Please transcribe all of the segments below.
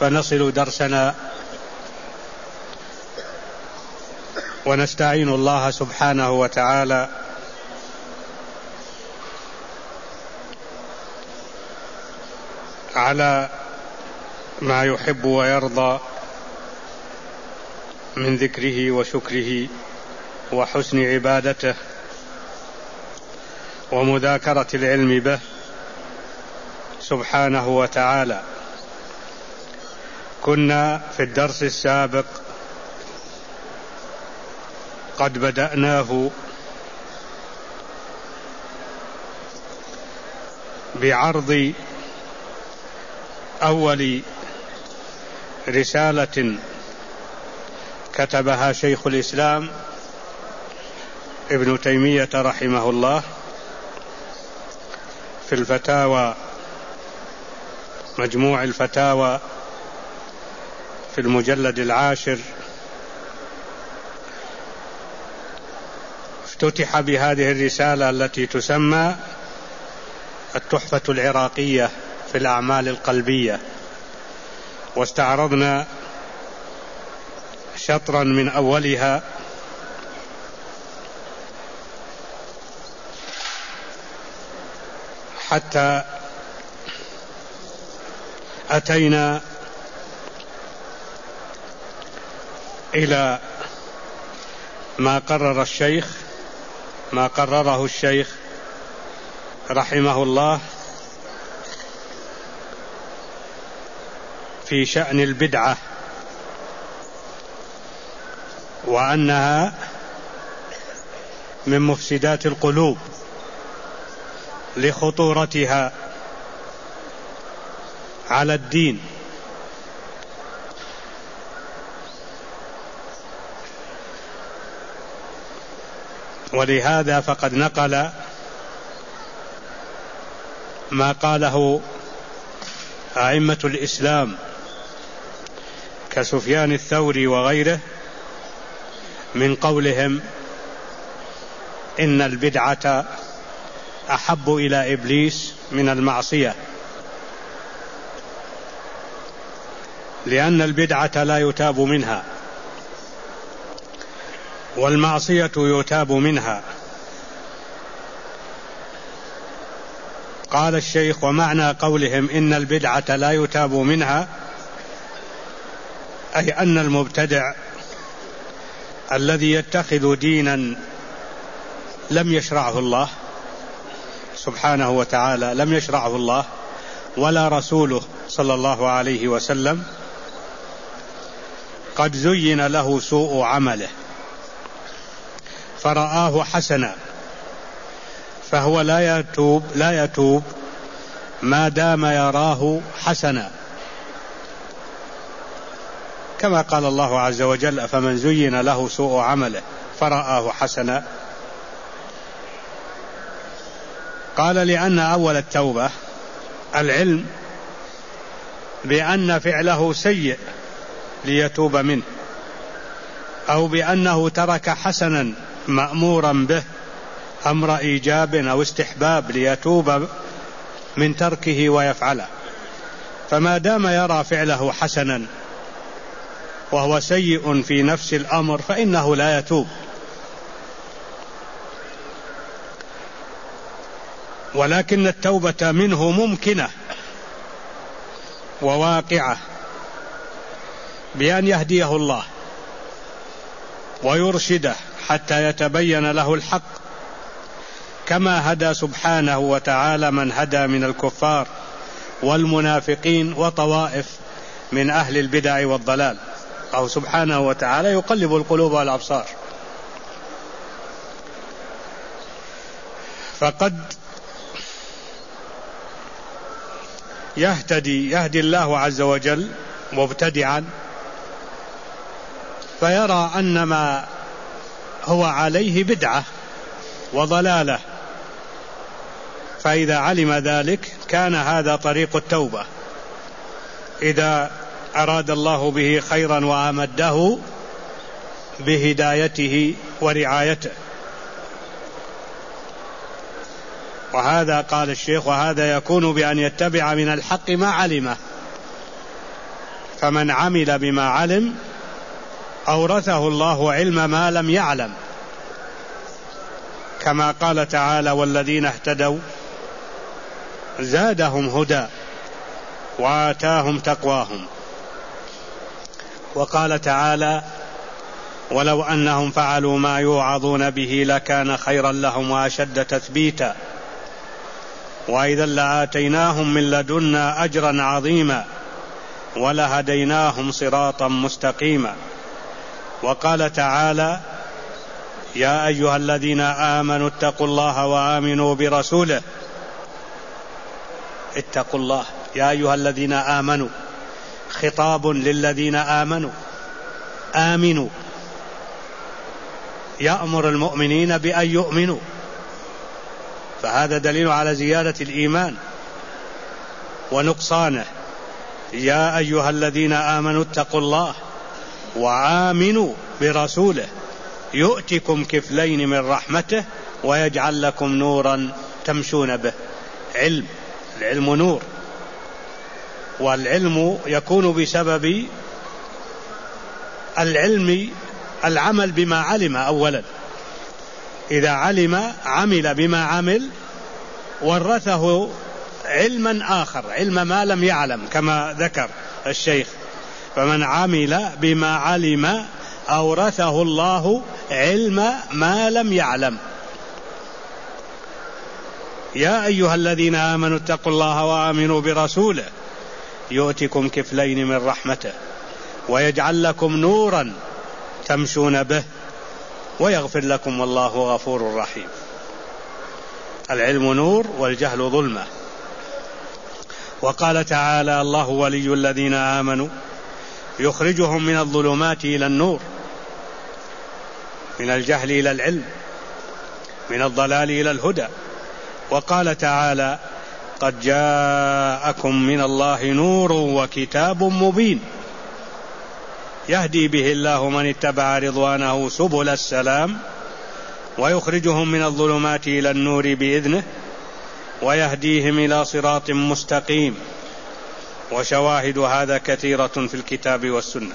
فنصل درسنا ونستعين الله سبحانه وتعالى على ما يحب ويرضى من ذكره وشكره وحسن عبادته ومذاكرة العلم به سبحانه وتعالى. كنا في الدرس السابق قد بدأناه بعرض أول رسالة كتبها شيخ الإسلام ابن تيمية رحمه الله في الفتاوى، مجموع الفتاوى في المجلد 10. افتتح بهذه الرسالة التي تسمى التحفة العراقية في الأعمال القلبية، واستعرضنا شطرا من أولها حتى أتينا إلى ما قرره الشيخ رحمه الله في شأن البدعة، وأنها من مفسدات القلوب لخطورتها على الدين. ولهذا فقد نقل ما قاله أئمة الإسلام كسفيان الثوري وغيره من قولهم إن البدعة أحب إلى إبليس من المعصية، لأن البدعة لا يتاب منها والمعصية يتاب منها. قال الشيخ: ومعنى قولهم إن البدعة لا يتاب منها أي أن المبتدع الذي يتخذ دينا لم يشرعه الله سبحانه وتعالى، لم يشرعه الله ولا رسوله صلى الله عليه وسلم، قد زين له سوء عمله فرآه حسنا، فهو لا يتوب ما دام يراه حسنا، كما قال الله عز وجل: فمن زين له سوء عمله فرآه حسنا. قال: لأن أول التوبة العلم بأن فعله سيء ليتوب منه، أو بأنه ترك حسنا مأمورا به أمر إيجاب أو استحباب ليتوب من تركه ويفعله. فما دام يرى فعله حسنا وهو سيء في نفس الأمر فإنه لا يتوب. ولكن التوبة منه ممكنة وواقعة بأن يهديه الله ويرشده حتى يتبين له الحق، كما هدى سبحانه وتعالى من هدى من الكفار والمنافقين وطوائف من أهل البدع والضلال. الله سبحانه وتعالى يقلب القلوب والأبصار، فقد يهدي الله عز وجل مبتدعا فيرى أن ما هو عليه بدعة وضلالة، فإذا علم ذلك كان هذا طريق التوبة إذا أراد الله به خيرا وأمده بهدايته ورعايته. وهذا قال الشيخ: وهذا يكون بأن يتبع من الحق ما علمه، فمن عمل بما علم أورثه الله علم ما لم يعلم، كما قال تعالى: والذين اهتدوا زادهم هدى وآتاهم تقواهم. وقال تعالى: ولو أنهم فعلوا ما يوعظون به لكان خيرا لهم وأشد تثبيتا وإذا لآتيناهم من لدنا أجرا عظيما ولهديناهم صراطا مستقيما. وقال تعالى: يا أيها الذين آمنوا اتقوا الله وآمنوا برسوله. اتقوا الله، يا أيها الذين آمنوا، خطاب للذين آمنوا، آمنوا، يأمر المؤمنين بأن يؤمنوا، فهذا دليل على زيادة الإيمان ونقصانه. يا أيها الذين آمنوا اتقوا الله وآمنوا برسوله يؤتكم كفلين من رحمته ويجعل لكم نورا تمشون به. العلم نور، والعلم يكون بسبب العلم العمل بما علم أولا. إذا علم عمل بما عمل ورثه علما آخر، علم ما لم يعلم، كما ذكر الشيخ: فمن عمل بما علم أورثه الله علم ما لم يعلم. يا أيها الذين آمنوا اتقوا الله وآمنوا برسوله يؤتكم كفلين من رحمته ويجعل لكم نورا تمشون به ويغفر لكم والله غفور رحيم. العلم نور والجهل ظلمة. وقال تعالى: الله ولي الذين آمنوا يخرجهم من الظلمات إلى النور، من الجهل إلى العلم، من الضلال إلى الهدى. وقال تعالى: قد جاءكم من الله نور وكتاب مبين يهدي به الله من اتبع رضوانه سبل السلام ويخرجهم من الظلمات إلى النور بإذنه ويهديهم إلى صراط مستقيم. وشواهد هذا كثيرة في الكتاب والسنة.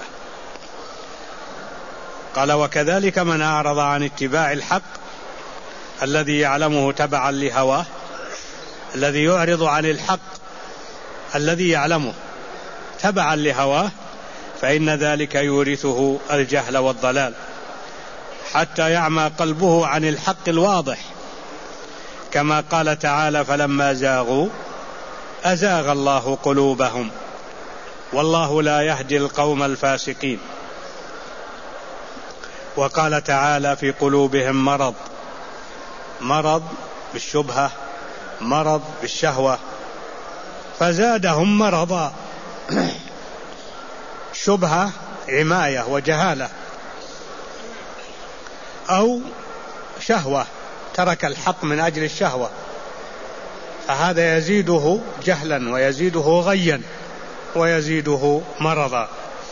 قال: وكذلك من أعرض عن اتباع الحق الذي يعلمه تبعا لهواه، الذي يعرض عن الحق الذي يعلمه تبعا لهواه، فإن ذلك يورثه الجهل والضلال حتى يعمى قلبه عن الحق الواضح، كما قال تعالى: فلما زاغوا أزاغ الله قلوبهم والله لا يهدي القوم الفاسقين. وقال تعالى: في قلوبهم مرض بالشبهة، مرض بالشهوة، فزادهم مرضا. شبهة عماية وجهالة، أو شهوة ترك الحق من أجل الشهوة، فهذا يزيده جهلا ويزيده غيا ويزيده مرضا.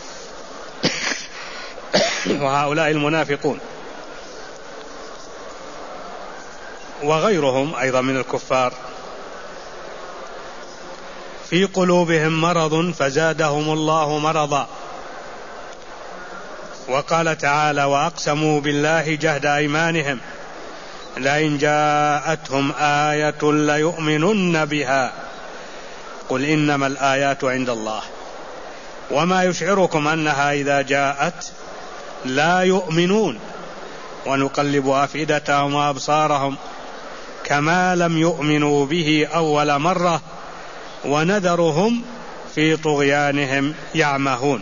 وهؤلاء المنافقون وغيرهم أيضا من الكفار في قلوبهم مرض فزادهم الله مرضا. وقال تعالى: وأقسموا بالله جهد أيمانهم لئن جاءتهم آية ليؤمنن بها قل إنما الآيات عند الله وما يشعركم أنها إذا جاءت لا يؤمنون ونقلب أفئدتهم وأبصارهم كما لم يؤمنوا به أول مرة ونذرهم في طغيانهم يعمهون.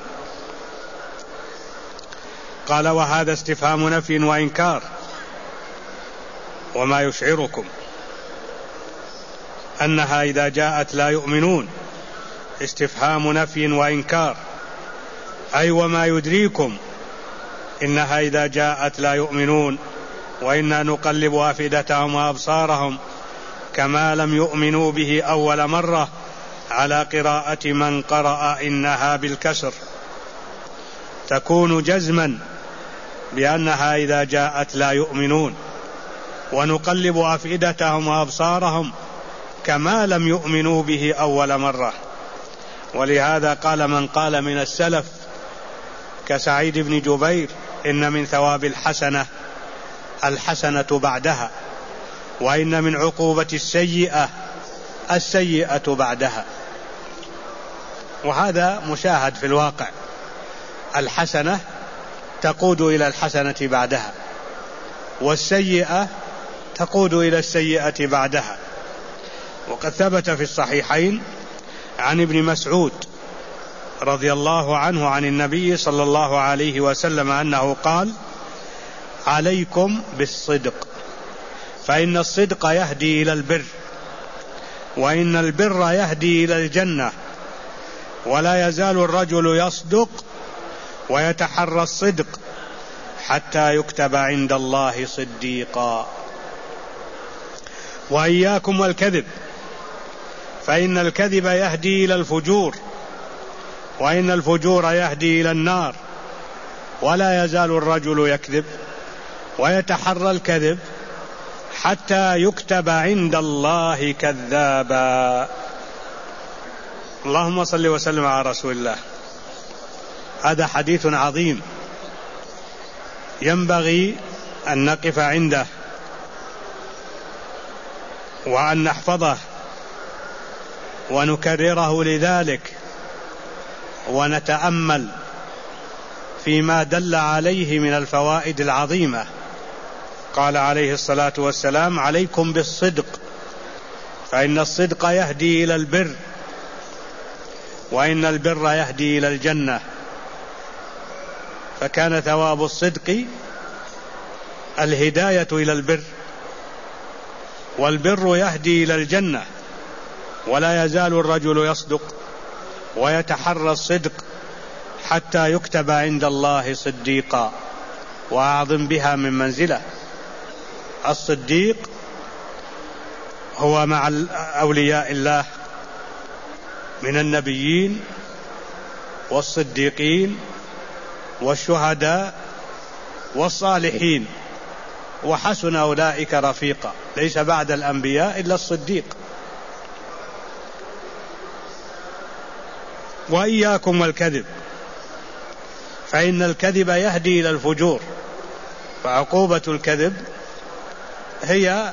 قال: وهذا استفهام نفي وإنكار. وما يشعركم أنها إذا جاءت لا يؤمنون، استفهام نفي وإنكار، أي وما يدريكم إنها إذا جاءت لا يؤمنون وإنا نقلب أفئدتهم وأبصارهم كما لم يؤمنوا به أول مرة، على قراءة من قرأ إنها بالكسر تكون جزما بأنها إذا جاءت لا يؤمنون، ونقلب أفئدتهم وأبصارهم كما لم يؤمنوا به أول مرة، ولهذا قال من قال من السلف كسعيد بن جبير إن من ثواب الحسنة الحسنة بعدها، وإن من عقوبة السيئة السيئة بعدها. وهذا مشاهد في الواقع، الحسنة تقود إلى الحسنة بعدها، والسيئة تقود إلى السيئة بعدها. وقد ثبت في الصحيحين عن ابن مسعود رضي الله عنه عن النبي صلى الله عليه وسلم أنه قال: عليكم بالصدق، فإن الصدق يهدي إلى البر، وإن البر يهدي إلى الجنة، ولا يزال الرجل يصدق ويتحرى الصدق حتى يكتب عند الله صديقا. وإياكم والكذب، فإن الكذب يهدي إلى الفجور، وإن الفجور يهدي إلى النار، ولا يزال الرجل يكذب ويتحرى الكذب حتى يكتب عند الله كذابا. اللهم صل وسلم على رسول الله. هذا حديث عظيم ينبغي أن نقف عنده وأن نحفظه ونكرره لذلك، ونتأمل فيما دل عليه من الفوائد العظيمة. قال عليه الصلاة والسلام: عليكم بالصدق، فإن الصدق يهدي إلى البر، وإن البر يهدي إلى الجنة. فكان ثواب الصدق الهداية إلى البر، والبر يهدي إلى الجنة، ولا يزال الرجل يصدق ويتحرى الصدق حتى يكتب عند الله صديقا. وأعظم بها من منزلة. الصديق هو مع أولياء الله من النبيين والصديقين والشهداء والصالحين، وحسن أولئك رفيقا. ليس بعد الأنبياء إلا الصديق. وإياكم والكذب، فإن الكذب يهدي إلى الفجور. فعقوبة الكذب هي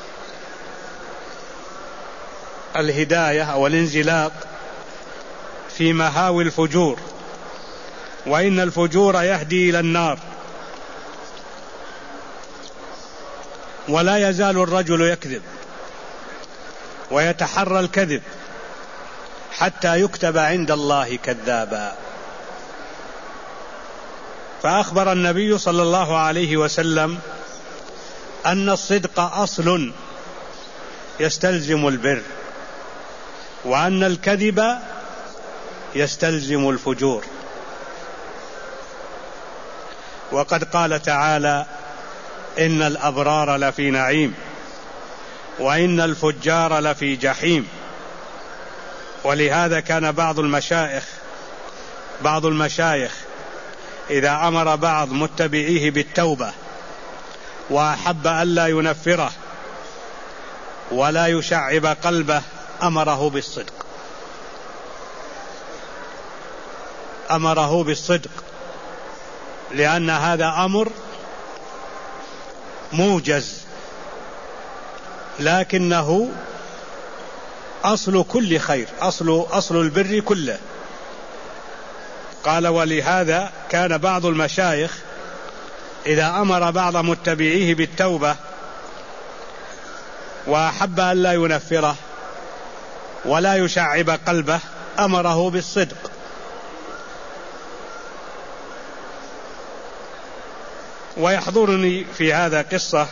الهداية أو الانزلاق في مهاوي الفجور، وإن الفجور يهدي إلى النار، ولا يزال الرجل يكذب ويتحرى الكذب حتى يكتب عند الله كذابا. فأخبر النبي صلى الله عليه وسلم أن الصدق أصل يستلزم البر، وأن الكذب يستلزم الفجور. وقد قال تعالى: إن الأبرار لفي نعيم، وإن الفجار لفي جحيم. ولهذا كان بعض المشايخ إذا أمر بعض متبعيه بالتوبة وأحب ألا ينفره ولا يشعب قلبه أمره بالصدق، لأن هذا أمر موجز، لكنه أصل كل خير، أصل البر كله. قال: ولهذا كان بعض المشايخ إذا أمر بعض متبعيه بالتوبة وأحب أن لا ينفره ولا يشعب قلبه أمره بالصدق. ويحضرني في هذا قصة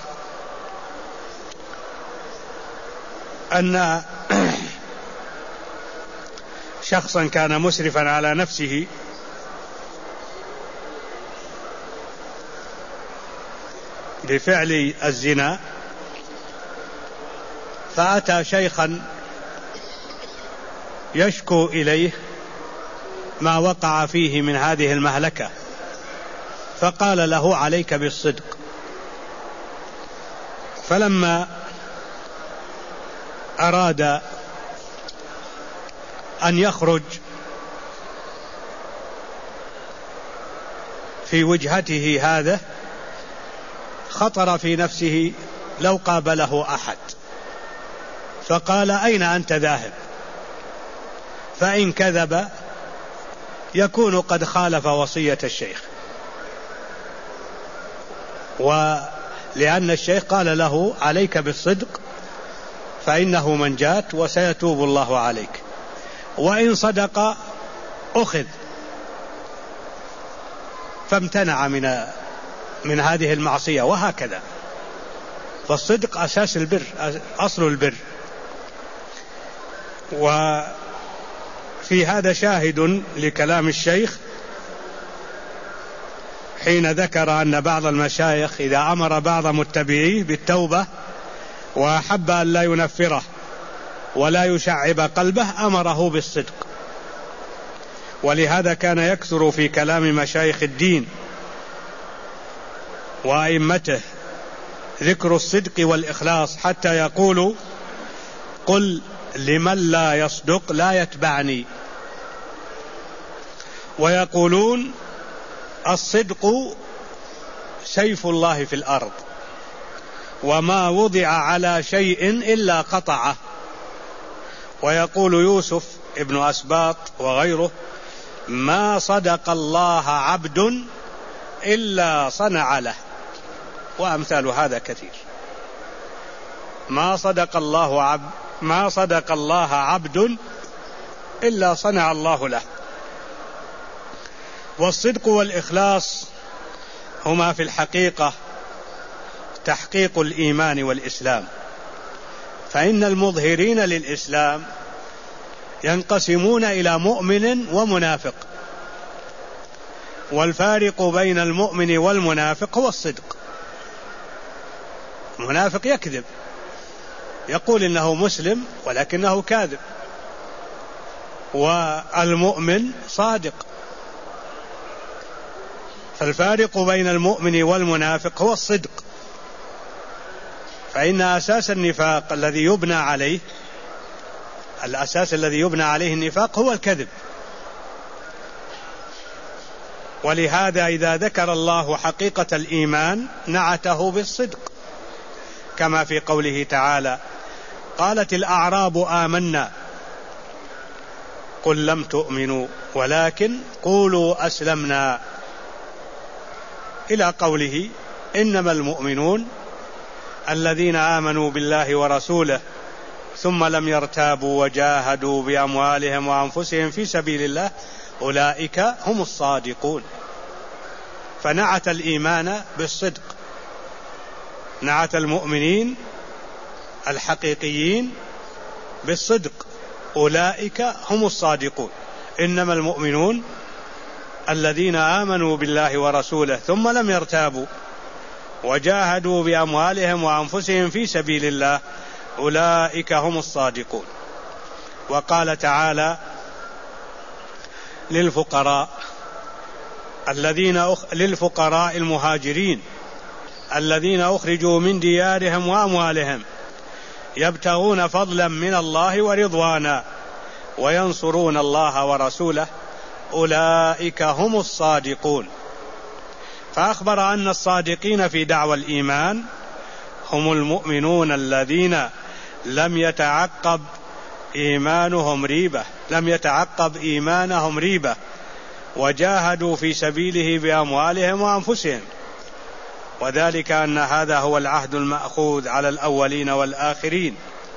أن شخصا كان مسرفا على نفسه، بفعل الزنا، فأتى شيخا يشكو إليه ما وقع فيه من هذه المهلكة، فقال له: عليك بالصدق. فلما أراد أن يخرج في وجهته هذا خطر في نفسه لو قابله أحد فقال أين أنت ذاهب؟ فإن كذب يكون قد خالف وصية الشيخ، ولأن الشيخ قال له عليك بالصدق فإنه منجاة وسيتوب الله عليك، وإن صدق أخذ، فامتنع من هذه المعصية. وهكذا، فالصدق أساس البر، أصل البر. وفي هذا شاهد لكلام الشيخ حين ذكر أن بعض المشايخ إذا أمر بعض متبعيه بالتوبة وأحب أن لا ينفره ولا يشعب قلبه أمره بالصدق. ولهذا كان يكثر في كلام مشايخ الدين وأئمته ذكر الصدق والإخلاص، حتى يقول قل لمن لا يصدق لا يتبعني. ويقولون الصدق سيف الله في الأرض، وما وضع على شيء إلا قطعه. ويقول يوسف ابن أسباط وغيره ما صدق الله عبد إلا صنع له، وأمثال هذا كثير. ما صدق الله عبد إلا صنع الله له. والصدق والإخلاص هما في الحقيقة تحقيق الإيمان والإسلام، فإن المظهرين للإسلام ينقسمون إلى مؤمن ومنافق، والفارق بين المؤمن والمنافق هو الصدق. المنافق يكذب، يقول إنه مسلم ولكنه كاذب، والمؤمن صادق. فالفارق بين المؤمن والمنافق هو الصدق، فإن أساس النفاق الذي يبنى عليه النفاق هو الكذب. ولهذا إذا ذكر الله حقيقة الإيمان نعته بالصدق، كما في قوله تعالى قالت الأعراب آمنا قل لم تؤمنوا ولكن قولوا أسلمنا، إلى قوله إنما المؤمنون الذين آمنوا بالله ورسوله ثم لم يرتابوا وجاهدوا بأموالهم وأنفسهم في سبيل الله أولئك هم الصادقون. فنعت الإيمان بالصدق، نعت المؤمنين الحقيقيين بالصدق، أولئك هم الصادقون. إنما المؤمنون الذين آمنوا بالله ورسوله ثم لم يرتابوا وجاهدوا بأموالهم وأنفسهم في سبيل الله أولئك هم الصادقون. وقال تعالى للفقراء المهاجرين الذين أخرجوا من ديارهم وأموالهم يبتغون فضلا من الله ورضوانا وينصرون الله ورسوله أولئك هم الصادقون. فأخبر أن الصادقين في دعوى الإيمان هم المؤمنون الذين لم يتعقب إيمانهم ريبة وجاهدوا في سبيله بأموالهم وأنفسهم، وذلك أن هذا هو العهد المأخوذ على الأولين والآخرين،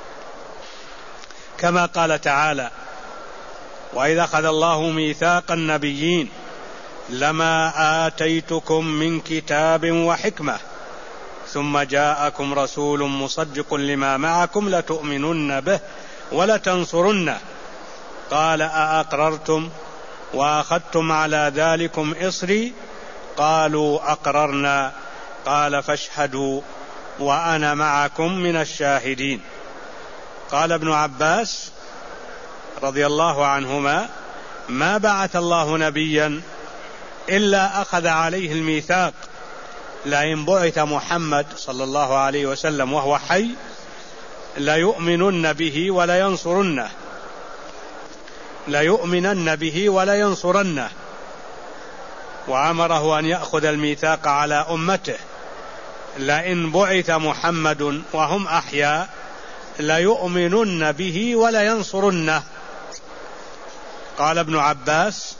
كما قال تعالى وإذا أخذ الله ميثاق النبيين لما آتيتكم من كتاب وحكمة ثم جاءكم رسول مصدق لما معكم لتؤمنن به ولتنصرنه قال أأقررتم وأخذتم على ذلكم إصري قالوا أقررنا قال فاشهدوا وأنا معكم من الشاهدين. قال ابن عباس رضي الله عنهما ما بعث الله نبيا إلا أخذ عليه الميثاق، لئن بعث محمد صلى الله عليه وسلم وهو حي ليؤمنن به ولينصرنه. وأمره أن يأخذ الميثاق على أمته لئن بعث محمد وهم أحياء ليؤمنن به ولينصرنه. قال ابن عباس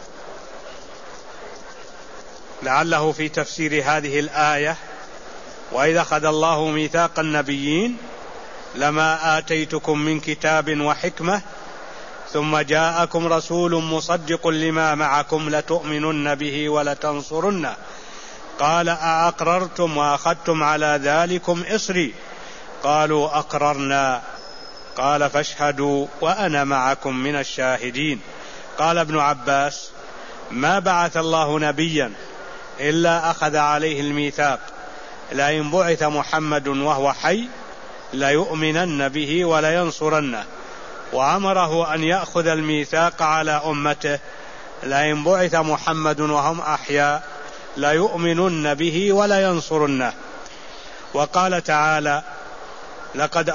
لعله في تفسير هذه الآية: وإذا أخذ الله ميثاق النبيين لما آتيتكم من كتاب وحكمة ثم جاءكم رسول مصدق لما معكم لتؤمنن به ولتنصرنه قال أأقررتم وأخذتم على ذلكم إصري قالوا أقررنا قال فاشهدوا وأنا معكم من الشاهدين. قال ابن عباس: ما بعث الله نبيا إلا أخذ عليه الميثاق لئن بعث محمد وهو حي ليؤمنن به ولينصرنه، وأمره أن يأخذ الميثاق على أمته لئن بعث محمد وهم أحياء ليؤمنن به ولينصرنه. وقال تعالى: لقد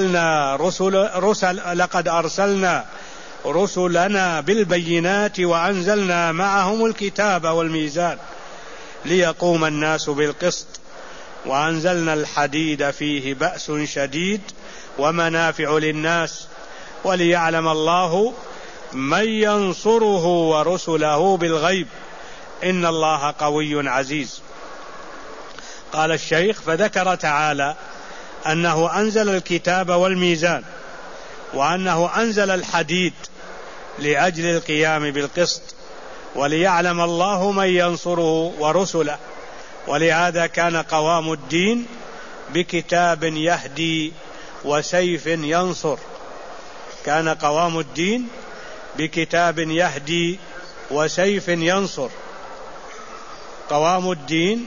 أرسلنا رسلنا بالبينات وأنزلنا معهم الكتاب والميزان ليقوم الناس بالقسط وأنزلنا الحديد فيه بأس شديد ومنافع للناس وليعلم الله من ينصره ورسله بالغيب إن الله قوي عزيز. قال الشيخ: فذكر تعالى أنه أنزل الكتاب والميزان وأنه أنزل الحديد لأجل القيام بالقسط وليعلم الله من ينصره ورسله، ولهذا كان قوام الدين بكتاب يهدي وسيف ينصر. كان قوام الدين بكتاب يهدي وسيف ينصر. قوام الدين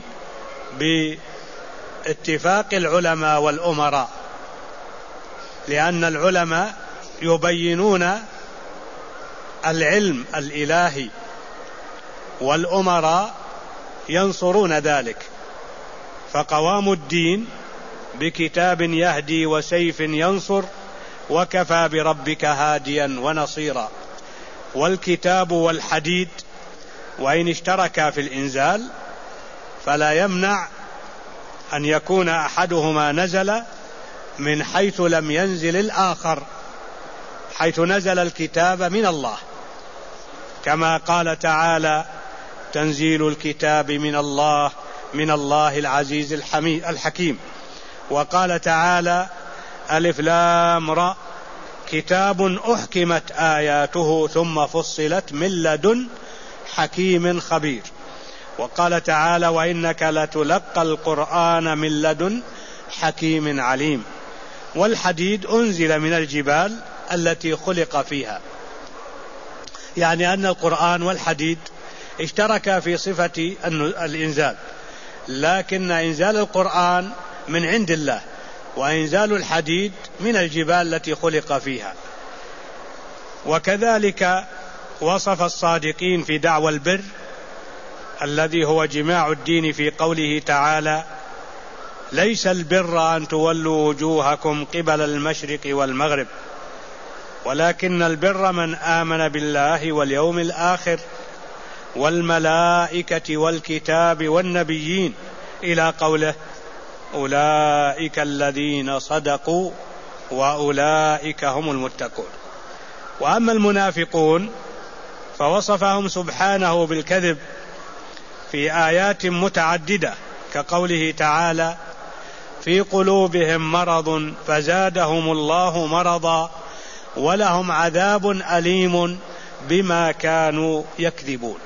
باتفاق العلماء والأمراء، لأن العلماء يبينون العلم الإلهي والأمراء ينصرون ذلك. فقوام الدين بكتاب يهدي وسيف ينصر وكفى بربك هاديا ونصيرا. والكتاب والحديد وإن اشتركا في الإنزال فلا يمنع أن يكون أحدهما نزل من حيث لم ينزل الآخر، حيث نزل الكتاب من الله، كما قال تعالى: تنزيل الكتاب من الله العزيز الحكيم. وقال تعالى: ألف لام را كتاب أحكمت آياته ثم فصلت من لدن حكيم خبير. وقال تعالى: وإنك لتلقى القرآن من لدن حكيم عليم. والحديد أنزل من الجبال التي خلق فيها، يعني أن القرآن والحديد اشتركا في صفة الإنزال، لكن إنزال القرآن من عند الله وإنزال الحديد من الجبال التي خلق فيها. وكذلك وصف الصادقين في دعوى البر الذي هو جماع الدين في قوله تعالى: ليس البر أن تولوا وجوهكم قبل المشرق والمغرب ولكن البر من آمن بالله واليوم الآخر والملائكة والكتاب والنبيين إلى قوله: أولئك الذين صدقوا وأولئك هم المتقون. وأما المنافقون فوصفهم سبحانه بالكذب في آيات متعددة، كقوله تعالى: في قلوبهم مرض فزادهم الله مرضا ولهم عذاب أليم بما كانوا يكذبون.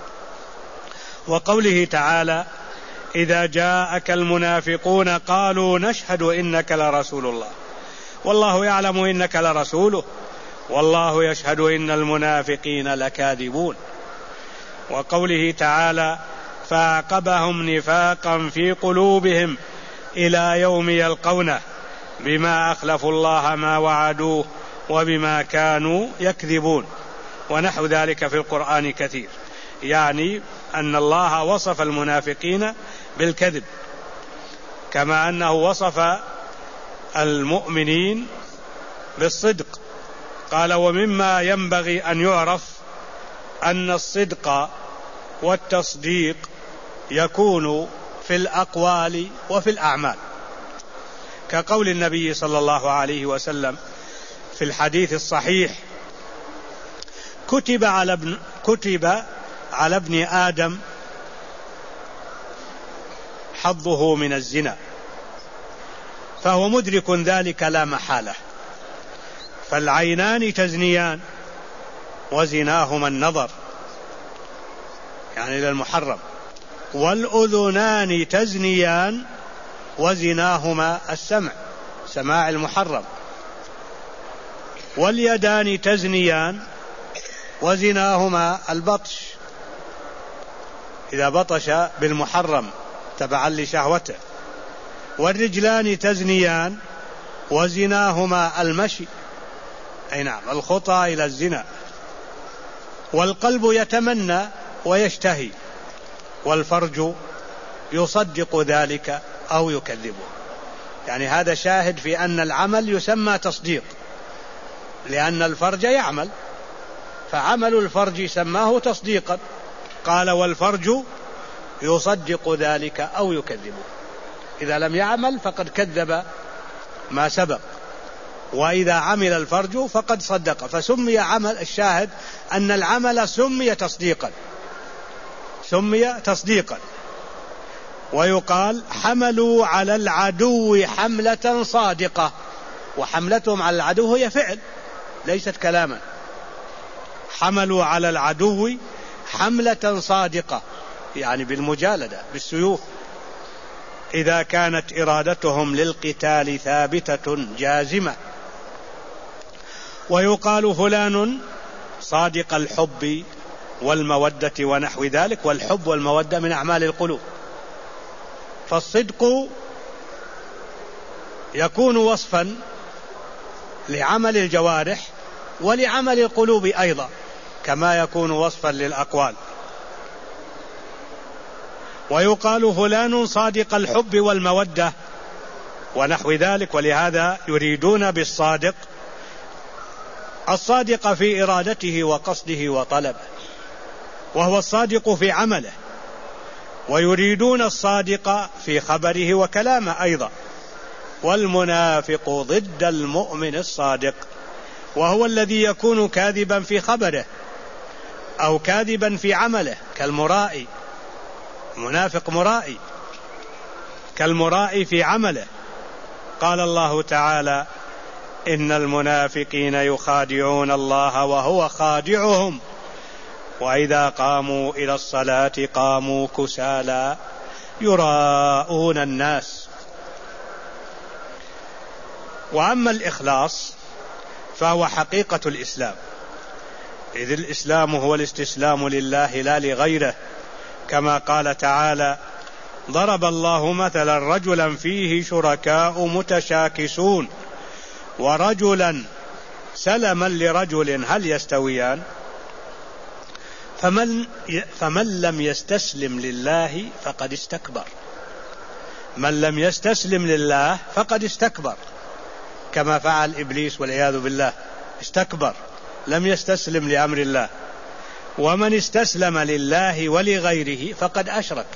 وقوله تعالى: إذا جاءك المنافقون قالوا نشهد إنك لرسول الله والله يعلم إنك لرسوله والله يشهد إن المنافقين لكاذبون. وقوله تعالى: فعقبهم نفاقا في قلوبهم إلى يوم يلقونه بما أخلفوا الله ما وعدوه وبما كانوا يكذبون. ونحو ذلك في القرآن كثير، يعني أن الله وصف المنافقين بالكذب كما أنه وصف المؤمنين بالصدق. قال: ومما ينبغي أن يعرف أن الصدق والتصديق يكون في الأقوال وفي الأعمال، كقول النبي صلى الله عليه وسلم في الحديث الصحيح: كتب على ابن آدم حظه من الزنا، فهو مدرك ذلك لا محالة، فالعينان تزنيان وزناهما النظر يعني إلى المحرم، والأذنان تزنيان وزناهما السمع سماع المحرم، واليدان تزنيان وزناهما البطش إذا بطش بالمحرم تبعا لشهوته، والرجلان تزنيان وزناهما المشي أي نعم الخطى إلى الزنا، والقلب يتمنى ويشتهي، والفرج يصدق ذلك أو يكذبه. يعني هذا شاهد في أن العمل يسمى تصديق، لأن الفرج يعمل، فعمل الفرج سماه تصديقا. قال: والفرج يصدق ذلك أو يكذبه. إذا لم يعمل فقد كذب ما سبق، وإذا عمل الفرج فقد صدق، فسمي عمل. الشاهد أن العمل سمي تصديقا. ويقال: حملوا على العدو حملة صادقة، وحملتهم على العدو هي فعل ليست كلاما. حملوا على العدو حملة صادقة يعني بالمجالدة بالسيوف، إذا كانت إرادتهم للقتال ثابتة جازمة. ويقال: فلان صادق الحب والمودة ونحو ذلك، والحب والمودة من أعمال القلوب، فالصدق يكون وصفا لعمل الجوارح ولعمل القلوب أيضا، كما يكون وصفا للأقوال. ويقال: فلان صادق الحب والمودة ونحو ذلك، ولهذا يريدون بالصادق الصادق في إرادته وقصده وطلبه، وهو الصادق في عمله، ويريدون الصادق في خبره وكلامه أيضا. والمنافق ضد المؤمن الصادق، وهو الذي يكون كاذبا في خبره أو كاذبا في عمله، كالمرائي. منافق مرائي كالمرائي في عمله. قال الله تعالى: إن المنافقين يخادعون الله وهو خادعهم وإذا قاموا إلى الصلاة قاموا كسالى يراءون الناس. وأما الإخلاص فهو حقيقة الإسلام، إذ الإسلام هو الاستسلام لله لا لغيره، كما قال تعالى: ضرب الله مثلا رجلا فيه شركاء متشاكسون ورجلا سلما لرجل هل يستويان؟ فمن لم يستسلم لله فقد استكبر. من لم يستسلم لله فقد استكبر، كما فعل إبليس والعياذ بالله، استكبر لم يستسلم لأمر الله. ومن استسلم لله ولغيره فقد أشرك.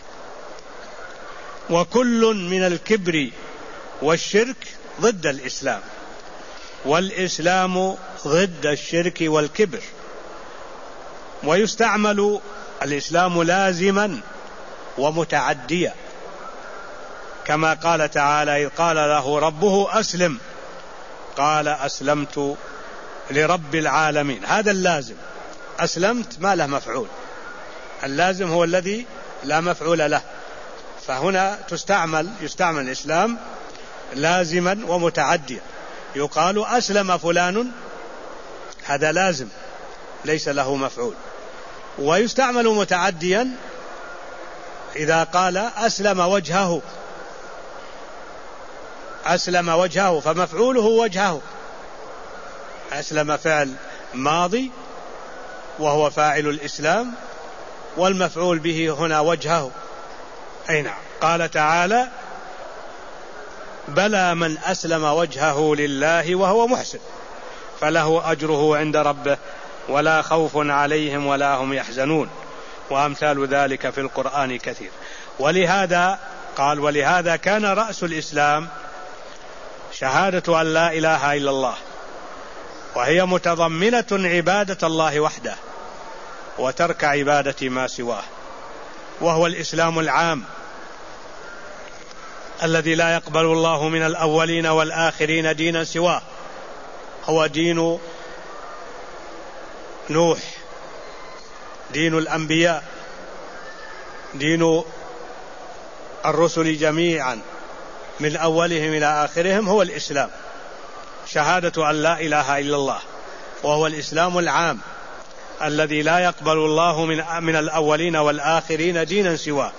وكل من الكبر والشرك ضد الإسلام، والإسلام ضد الشرك والكبر. ويستعمل الإسلام لازما ومتعديا، كما قال تعالى: إذ قال له ربه أسلم قال أسلمت لرب العالمين. هذا اللازم، أسلمت ما له مفعول، اللازم هو الذي لا مفعول له، فهنا يستعمل الإسلام لازما ومتعديا. يقال أسلم فلان، هذا لازم ليس له مفعول. ويستعمل متعديا إذا قال أسلم وجهه، أسلم وجهه فمفعوله وجهه. أسلم فعل ماضي وهو فاعل الإسلام، والمفعول به هنا وجهه. أي نعم. قال تعالى: بلى من أسلم وجهه لله وهو محسن فله أجره عند ربه ولا خوف عليهم ولا هم يحزنون. وأمثال ذلك في القرآن كثير. ولهذا قال: ولهذا كان رأس الإسلام شهادة أن لا إله إلا الله، وهي متضمنة عبادة الله وحده وترك عبادة ما سواه، وهو الإسلام العام الذي لا يقبل الله من الأولين والآخرين دينا سواه. هو دين نوح، دين الأنبياء، دين الرسل جميعا من أولهم إلى آخرهم، هو الإسلام، شهادة أن لا إله إلا الله، وهو الإسلام العام الذي لا يقبل الله من الأولين والآخرين دينا سواه.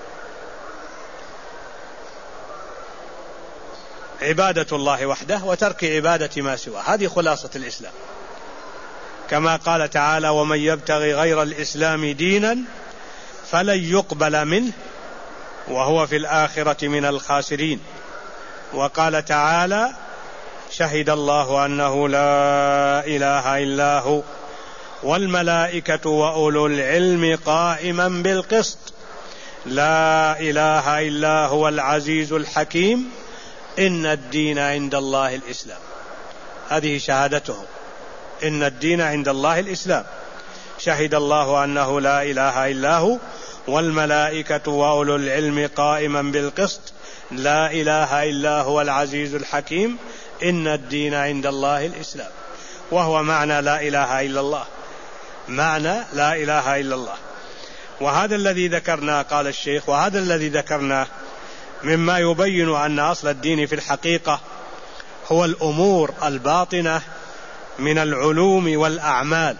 عبادة الله وحده وترك عبادة ما سواه، هذه خلاصة الإسلام. كما قال تعالى: ومن يبتغي غير الإسلام دينا فلن يقبل منه وهو في الآخرة من الخاسرين. وقال تعالى: شهد الله أنه لا إله إلا هو والملائكة وأولو العلم قائما بالقسط لا إله إلا هو العزيز الحكيم إن الدين عند الله الإسلام. هذه شهادتهم، إن الدين عند الله الإسلام. شهد الله أنه لا إله إلا هو والملائكة وأولو العلم قائما بالقسط لا إله إلا هو العزيز الحكيم إن الدين عند الله الإسلام. وهو معنى لا إله إلا الله، معنى لا إله إلا الله. وهذا الذي ذكرناه، قال الشيخ، وهذا الذي ذكرناه مما يبين أن أصل الدين في الحقيقة هو الأمور الباطنة من العلوم والأعمال.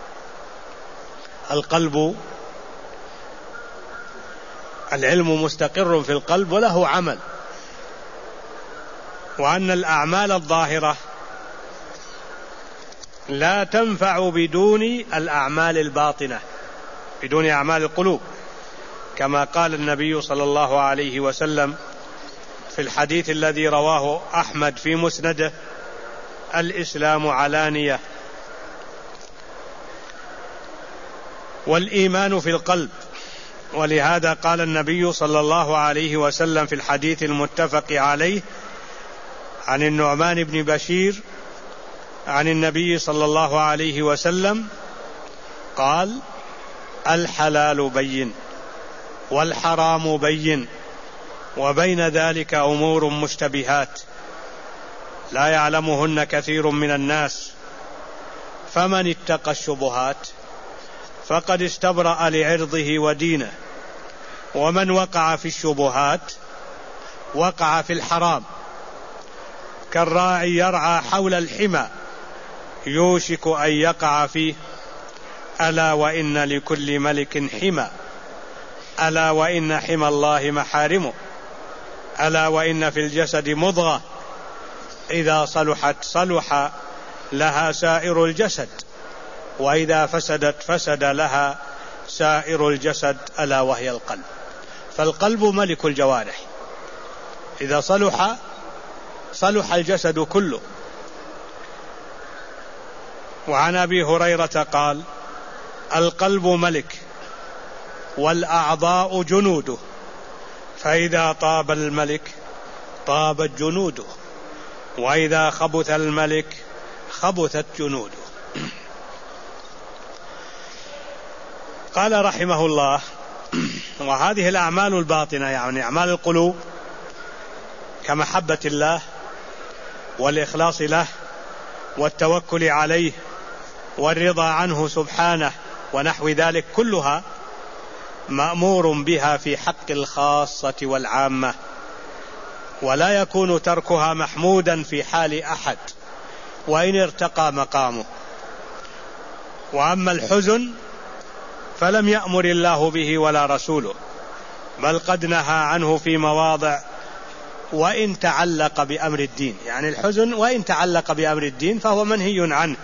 القلب، العلم مستقر في القلب وله عمل، وأن الأعمال الظاهرة لا تنفع بدون الأعمال الباطنة، بدون أعمال القلوب، كما قال النبي صلى الله عليه وسلم في الحديث الذي رواه أحمد في مسنده: الإسلام علانية والإيمان في القلب. ولهذا قال النبي صلى الله عليه وسلم في الحديث المتفق عليه عن النعمان بن بشير عن النبي صلى الله عليه وسلم قال: الحلال بين والحرام بين وبين ذلك أمور مشتبهات لا يعلمهن كثير من الناس، فمن اتقى الشبهات فقد استبرأ لعرضه ودينه، ومن وقع في الشبهات وقع في الحرام، كالراعي يرعى حول الحمى يوشك أن يقع فيه، ألا وإن لكل ملك حمى، ألا وإن حمى الله محارمه، ألا وإن في الجسد مضغة إذا صلحت صلح لها سائر الجسد، وإذا فسدت فسد لها سائر الجسد، ألا وهي القلب. فالقلب ملك الجوارح، إذا صلح صلح الجسد كله. وعن أبي هريرة قال: القلب ملك والأعضاء جنوده، فإذا طاب الملك طابت جنوده، وإذا خبث الملك خبثت جنوده. قال رحمه الله: وهذه الأعمال الباطنة يعني أعمال القلوب كمحبة الله والإخلاص له والتوكل عليه والرضا عنه سبحانه ونحو ذلك، كلها مأمور بها في حق الخاصة والعامة، ولا يكون تركها محمودا في حال أحد وإن ارتقى مقامه. وأما الحزن فلم يأمر الله به ولا رسوله، بل قد نهى عنه في مواضع وإن تعلق بأمر الدين، يعني الحزن وإن تعلق بأمر الدين فهو منهي عنه،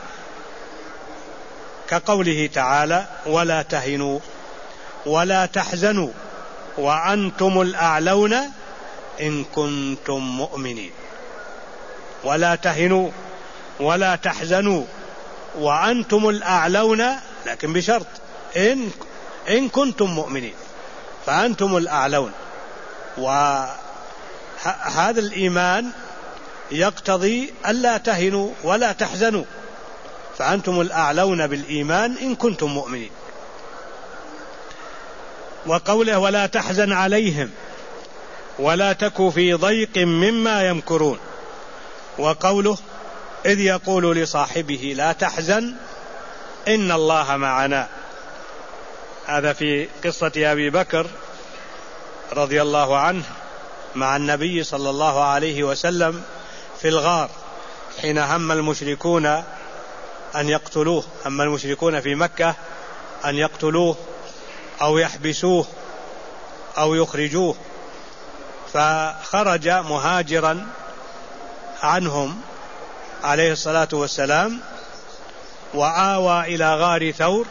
كقوله تعالى: ولا تهنوا ولا تحزنوا وأنتم الأعلون إن كنتم مؤمنين. ولا تهنوا ولا تحزنوا وأنتم الأعلون، لكن بشرط إن كنتم مؤمنين، فأنتم الأعلون. وهذا الإيمان يقتضي ألا تهنوا ولا تحزنوا، فأنتم الأعلون بالإيمان إن كنتم مؤمنين. وقوله ولا تحزن عليهم ولا تك في ضيق مما يمكرون. وقوله إذ يقول لصاحبه لا تحزن إن الله معنا، هذا في قصة أبي بكر رضي الله عنه مع النبي صلى الله عليه وسلم في الغار حين هم المشركون أن يقتلوه، هم المشركون في مكة أن يقتلوه أو يحبسوه أو يخرجوه، فخرج مهاجرا عنهم عليه الصلاة والسلام وآوى إلى غار ثور،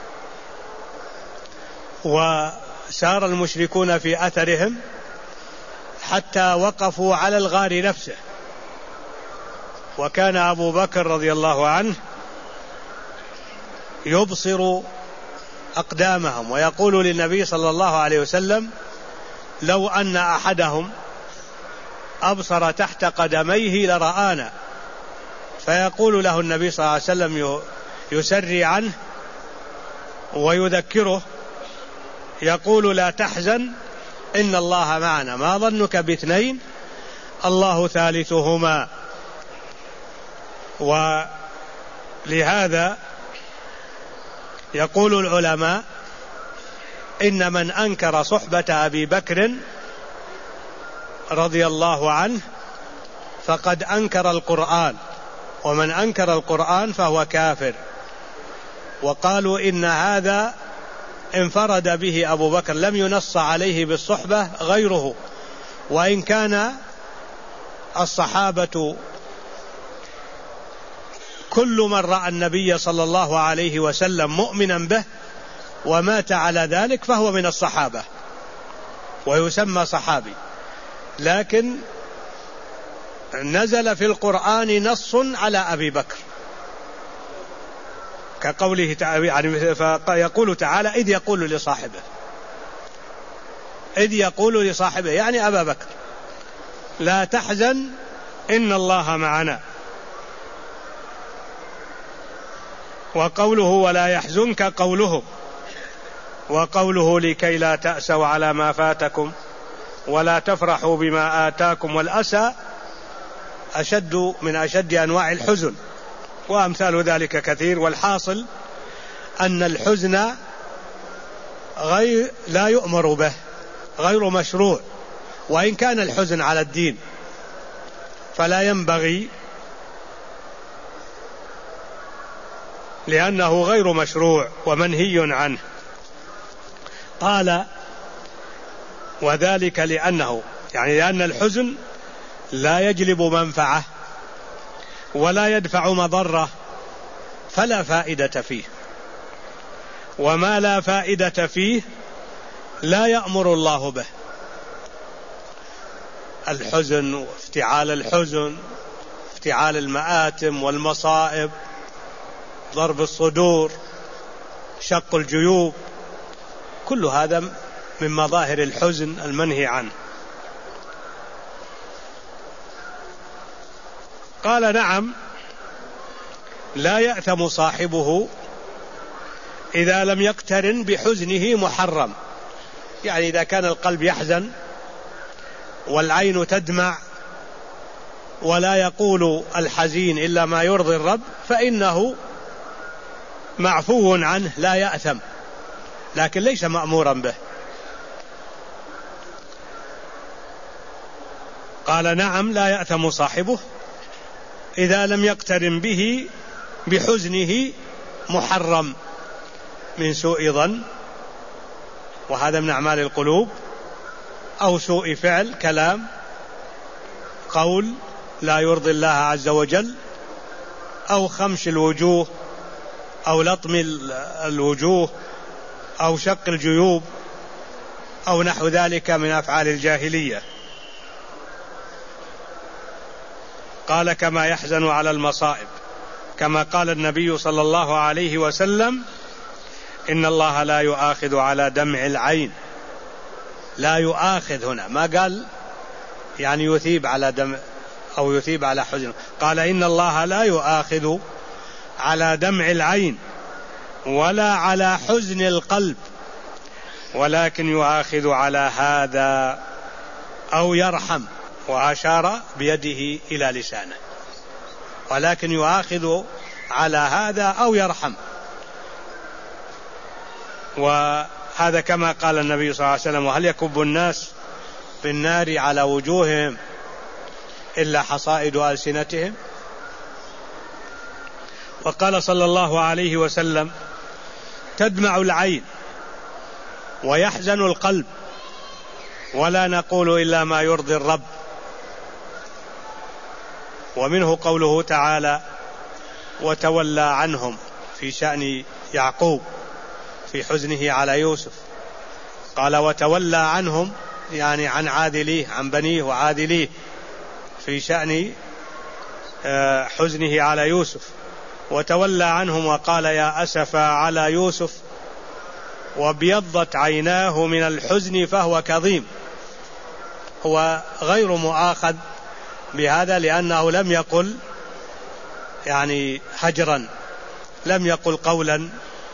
وسار المشركون في أثرهم حتى وقفوا على الغار نفسه. وكان أبو بكر رضي الله عنه يبصر أقدامهم ويقول للنبي صلى الله عليه وسلم لو أن أحدهم أبصر تحت قدميه لرآنا، فيقول له النبي صلى الله عليه وسلم يسري عنه ويذكره يقول لا تحزن إن الله معنا، ما ظنك باثنين الله ثالثهما. ولهذا يقول العلماء إن من أنكر صحبة أبي بكر رضي الله عنه فقد أنكر القرآن، ومن أنكر القرآن فهو كافر. وقالوا إن هذا انفرد به أبو بكر، لم ينص عليه بالصحبة غيره، وإن كان الصحابة كل من رأى النبي صلى الله عليه وسلم مؤمنا به ومات على ذلك فهو من الصحابة ويسمى صحابي، لكن نزل في القرآن نص على أبي بكر كقوله تعالى، يعني فيقول تعالى إذ يقول لصاحبه يعني أبا بكر لا تحزن إن الله معنا. وقوله ولا يحزنك قولهم، وقوله لكي لا تأسوا على ما فاتكم ولا تفرحوا بما آتاكم، والأسى أشد من أشد أنواع الحزن، وأمثال ذلك كثير. والحاصل أن الحزن لا يؤمر به، غير مشروع، وإن كان الحزن على الدين فلا ينبغي لأنه غير مشروع ومنهي عنه. قال وذلك لأن الحزن لا يجلب منفعة ولا يدفع مضرة، فلا فائدة فيه، وما لا فائدة فيه لا يأمر الله به. الحزن وافتعال الحزن، افتعال المآتم والمصائب، ضرب الصدور، شق الجيوب، كل هذا من مظاهر الحزن المنهي عنه. قال نعم لا يأثم صاحبه إذا لم يقترن بحزنه محرم، يعني إذا كان القلب يحزن والعين تدمع ولا يقول الحزين إلا ما يرضي الرب فإنه معفو عنه لا يأثم، لكن ليس مأمورا به. قال نعم لا يأثم صاحبه إذا لم يقترن به بحزنه محرم من سوء ظن، وهذا من أعمال القلوب، أو سوء فعل، كلام، قول لا يرضي الله عز وجل، أو خمش الوجوه، أو لطم الوجوه، أو شق الجيوب، أو نحو ذلك من أفعال الجاهلية. قال كما يحزن على المصائب، كما قال النبي صلى الله عليه وسلم إن الله لا يؤاخذ على دمع العين، لا يؤاخذ هنا، ما قال يعني يثيب على دمع أو يثيب على حزن، قال إن الله لا يؤاخذ على دمع العين ولا على حزن القلب، ولكن يؤاخذ على هذا أو يرحم، وأشار بيده إلى لسانه، ولكن يؤاخذ على هذا أو يرحم. وهذا كما قال النبي صلى الله عليه وسلم: وهل يكب الناس في النار على وجوههم إلا حصائد ألسنتهم؟ وقال صلى الله عليه وسلم: تدمع العين ويحزن القلب ولا نقول إلا ما يرضي الرب. ومنه قوله تعالى: وتولى عنهم، في شأن يعقوب في حزنه على يوسف، قال وتولى عنهم يعني عن عادليه، عن بنيه وعادليه، في شأن حزنه على يوسف. وتولى عنهم وقال: يا أسفا على يوسف وابيضت عيناه من الحزن فهو كظيم. هو غير مؤاخذ بهذا لأنه لم يقل يعني هجرا، لم يقل قولا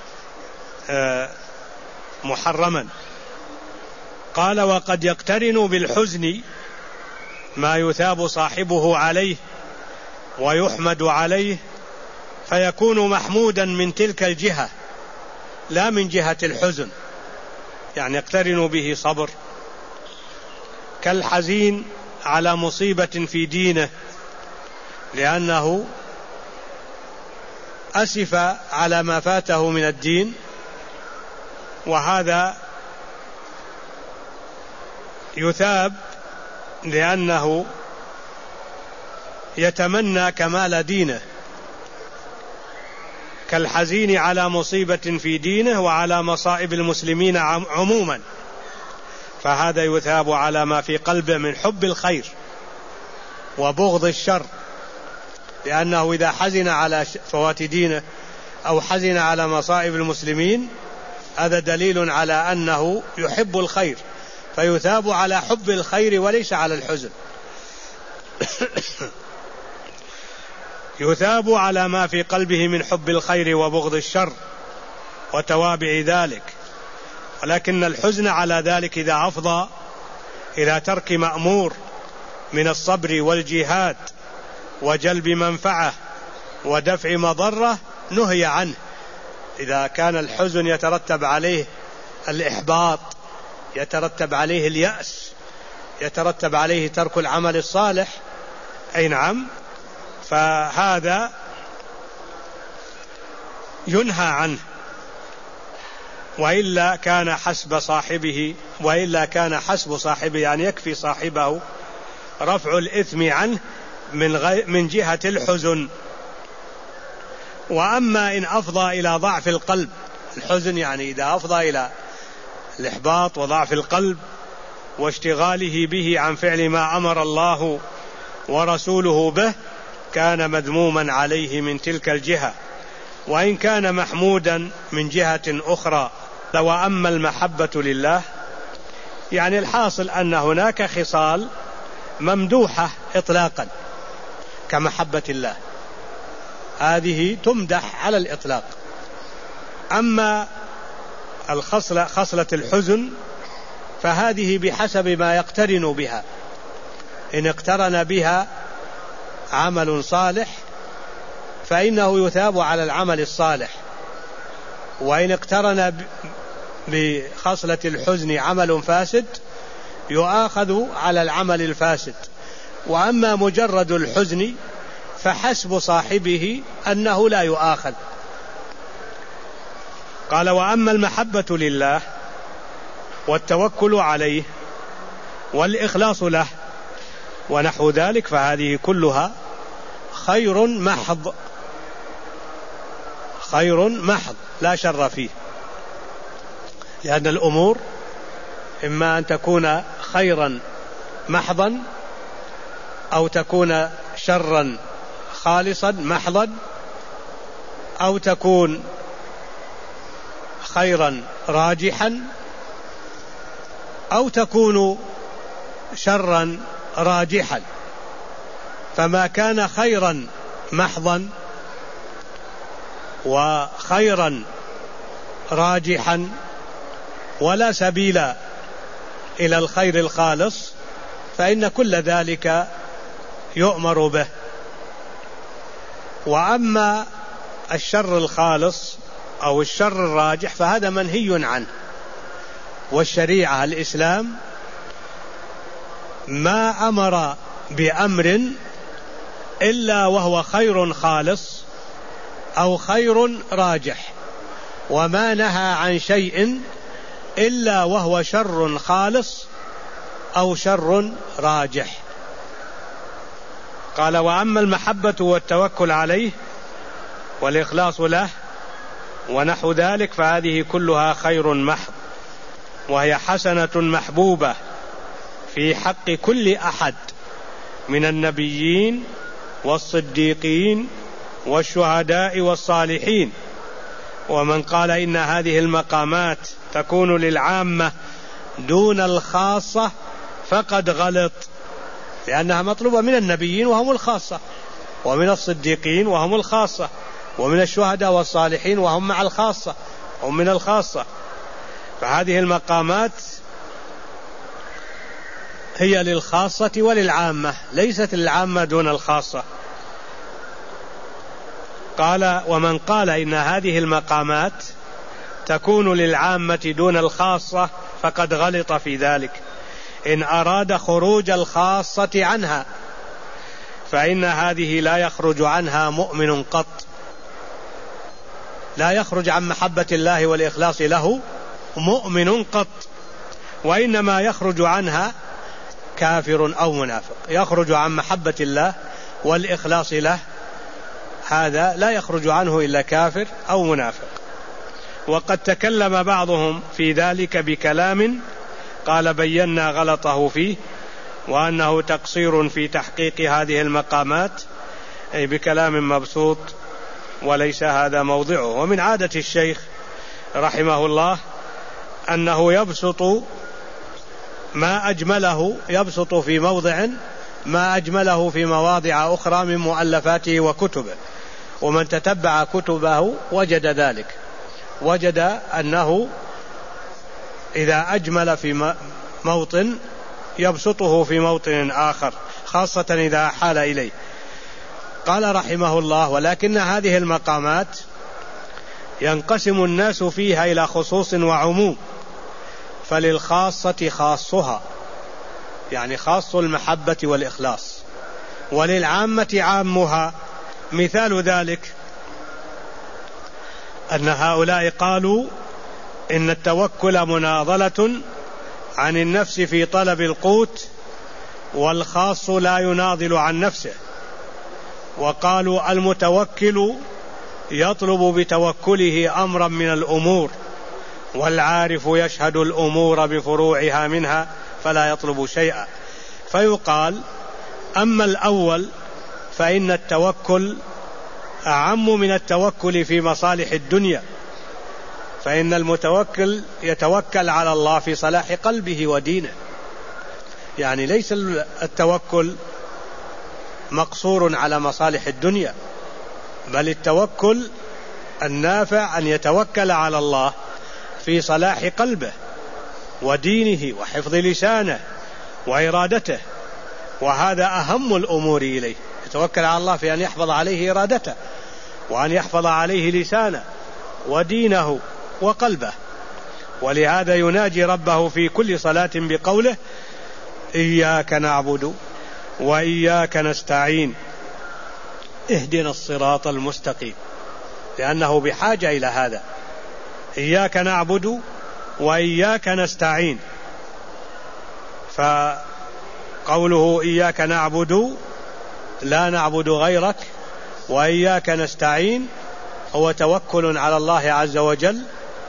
محرما. قال: وقد يقترن بالحزن ما يثاب صاحبه عليه ويحمد عليه، فيكون محمودا من تلك الجهة لا من جهة الحزن، يعني يقترن به صبر، كالحزين على مصيبة في دينه لأنه أسف على ما فاته من الدين، وهذا يثاب لأنه يتمنى كمال دينه، كالحزين على مصيبة في دينه وعلى مصائب المسلمين عموما، فهذا يثاب على ما في قلبه من حب الخير وبغض الشر، لأنه إذا حزن على فوات دينه أو حزن على مصائب المسلمين هذا دليل على أنه يحب الخير، فيثاب على حب الخير وليس على الحزن. يثاب على ما في قلبه من حب الخير وبغض الشر وتوابع ذلك، ولكن الحزن على ذلك إذا أفضى إلى ترك مأمور من الصبر والجهاد وجلب منفعة ودفع مضرة نهي عنه. إذا كان الحزن يترتب عليه الإحباط، يترتب عليه اليأس، يترتب عليه ترك العمل الصالح، أي نعم، فهذا ينهى عنه، وإلا كان حسب صاحبه، وإلا كان حسب صاحبه يعني يكفي صاحبه رفع الإثم عنه من جهة الحزن. وأما إن أفضى إلى ضعف القلب، الحزن يعني إذا أفضى إلى الإحباط وضعف القلب واشتغاله به عن فعل ما أمر الله ورسوله به، كان مذموما عليه من تلك الجهة، وإن كان محمودا من جهة أخرى. وأما المحبة لله، يعني الحاصل أن هناك خصال ممدوحة إطلاقا كمحبة الله، هذه تمدح على الإطلاق. أما خصلة الحزن فهذه بحسب ما يقترن بها، إن اقترن بها عمل صالح فإنه يثاب على العمل الصالح، وإن اقترن بخصلة الحزن عمل فاسد يؤاخذ على العمل الفاسد. وأما مجرد الحزن فحسب صاحبه أنه لا يؤاخذ. قال: وأما المحبة لله والتوكل عليه والإخلاص له ونحو ذلك فهذه كلها خير محض، خير محض لا شر فيه، لأن الأمور إما أن تكون خيرا محضا أو تكون شرا خالصا محضا، أو تكون خيرا راجحا أو تكون شرا راجحا. فما كان خيرا محضا وخيرا راجحا ولا سبيل إلى الخير الخالص فإن كل ذلك يؤمر به. وأما الشر الخالص أو الشر الراجح فهذا منهي عنه. والشريعة الإسلام ما أمر بأمر إلا وهو خير خالص أو خير راجح، وما نهى عن شيء إلا وهو شر خالص أو شر راجح. قال: وأما المحبة والتوكل عليه والإخلاص له ونحو ذلك فهذه كلها خير محض، وهي حسنة محبوبة في حق كل أحد من النبيين والصديقين والشهداء والصالحين. ومن قال إن هذه المقامات تكون للعامة دون الخاصة فقد غلط، لأنها مطلوبة من النبيين وهم الخاصة، ومن الصديقين وهم الخاصة، ومن الشهداء والصالحين وهم مع الخاصة، هم من الخاصة. فهذه المقامات هي للخاصة وللعامة، ليست للعامة دون الخاصة. قال: ومن قال إن هذه المقامات تكون للعامة دون الخاصة فقد غلط في ذلك، إن أراد خروج الخاصة عنها، فإن هذه لا يخرج عنها مؤمن قط، لا يخرج عن محبة الله والإخلاص له مؤمن قط، وإنما يخرج عنها كافر أو منافق. يخرج عن محبة الله والإخلاص له، هذا لا يخرج عنه إلا كافر أو منافق. وقد تكلم بعضهم في ذلك بكلام قال بينا غلطه فيه، وأنه تقصير في تحقيق هذه المقامات، أي بكلام مبسوط وليس هذا موضعه. ومن عادة الشيخ رحمه الله أنه يبسط ما أجمله، يبسط في موضع ما أجمله في مواضع أخرى من مؤلفاته وكتبه، ومن تتبع كتبه وجد ذلك، وجد أنه إذا أجمل في موطن يبسطه في موطن آخر، خاصة إذا حال إليه. قال رحمه الله: ولكن هذه المقامات ينقسم الناس فيها إلى خصوص وعموم، فللخاصة خاصها، يعني خاص المحبة والإخلاص، وللعامة عامها. مثال ذلك أن هؤلاء قالوا إن التوكل مناضلة عن النفس في طلب القوت، والخاص لا يناضل عن نفسه. وقالوا المتوكل يطلب بتوكله أمرا من الأمور، والعارف يشهد الأمور بفروعها منها فلا يطلب شيئا. فيقال: أما الأول فإن التوكل أعم من التوكل في مصالح الدنيا، فإن المتوكل يتوكل على الله في صلاح قلبه ودينه، يعني ليس التوكل مقصور على مصالح الدنيا، بل التوكل النافع أن يتوكل على الله في صلاح قلبه ودينه وحفظ لسانه وإرادته، وهذا أهم الأمور إليه. يتوكل على الله في أن يحفظ عليه إرادته، وأن يحفظ عليه لسانه ودينه وقلبه. ولهذا يناجي ربه في كل صلاة بقوله: إياك نعبد وإياك نستعين اهدنا الصراط المستقيم، لأنه بحاجة إلى هذا. إياك نعبد وإياك نستعين، فقوله إياك نعبد لا نعبد غيرك، وإياك نستعين هو توكل على الله عز وجل،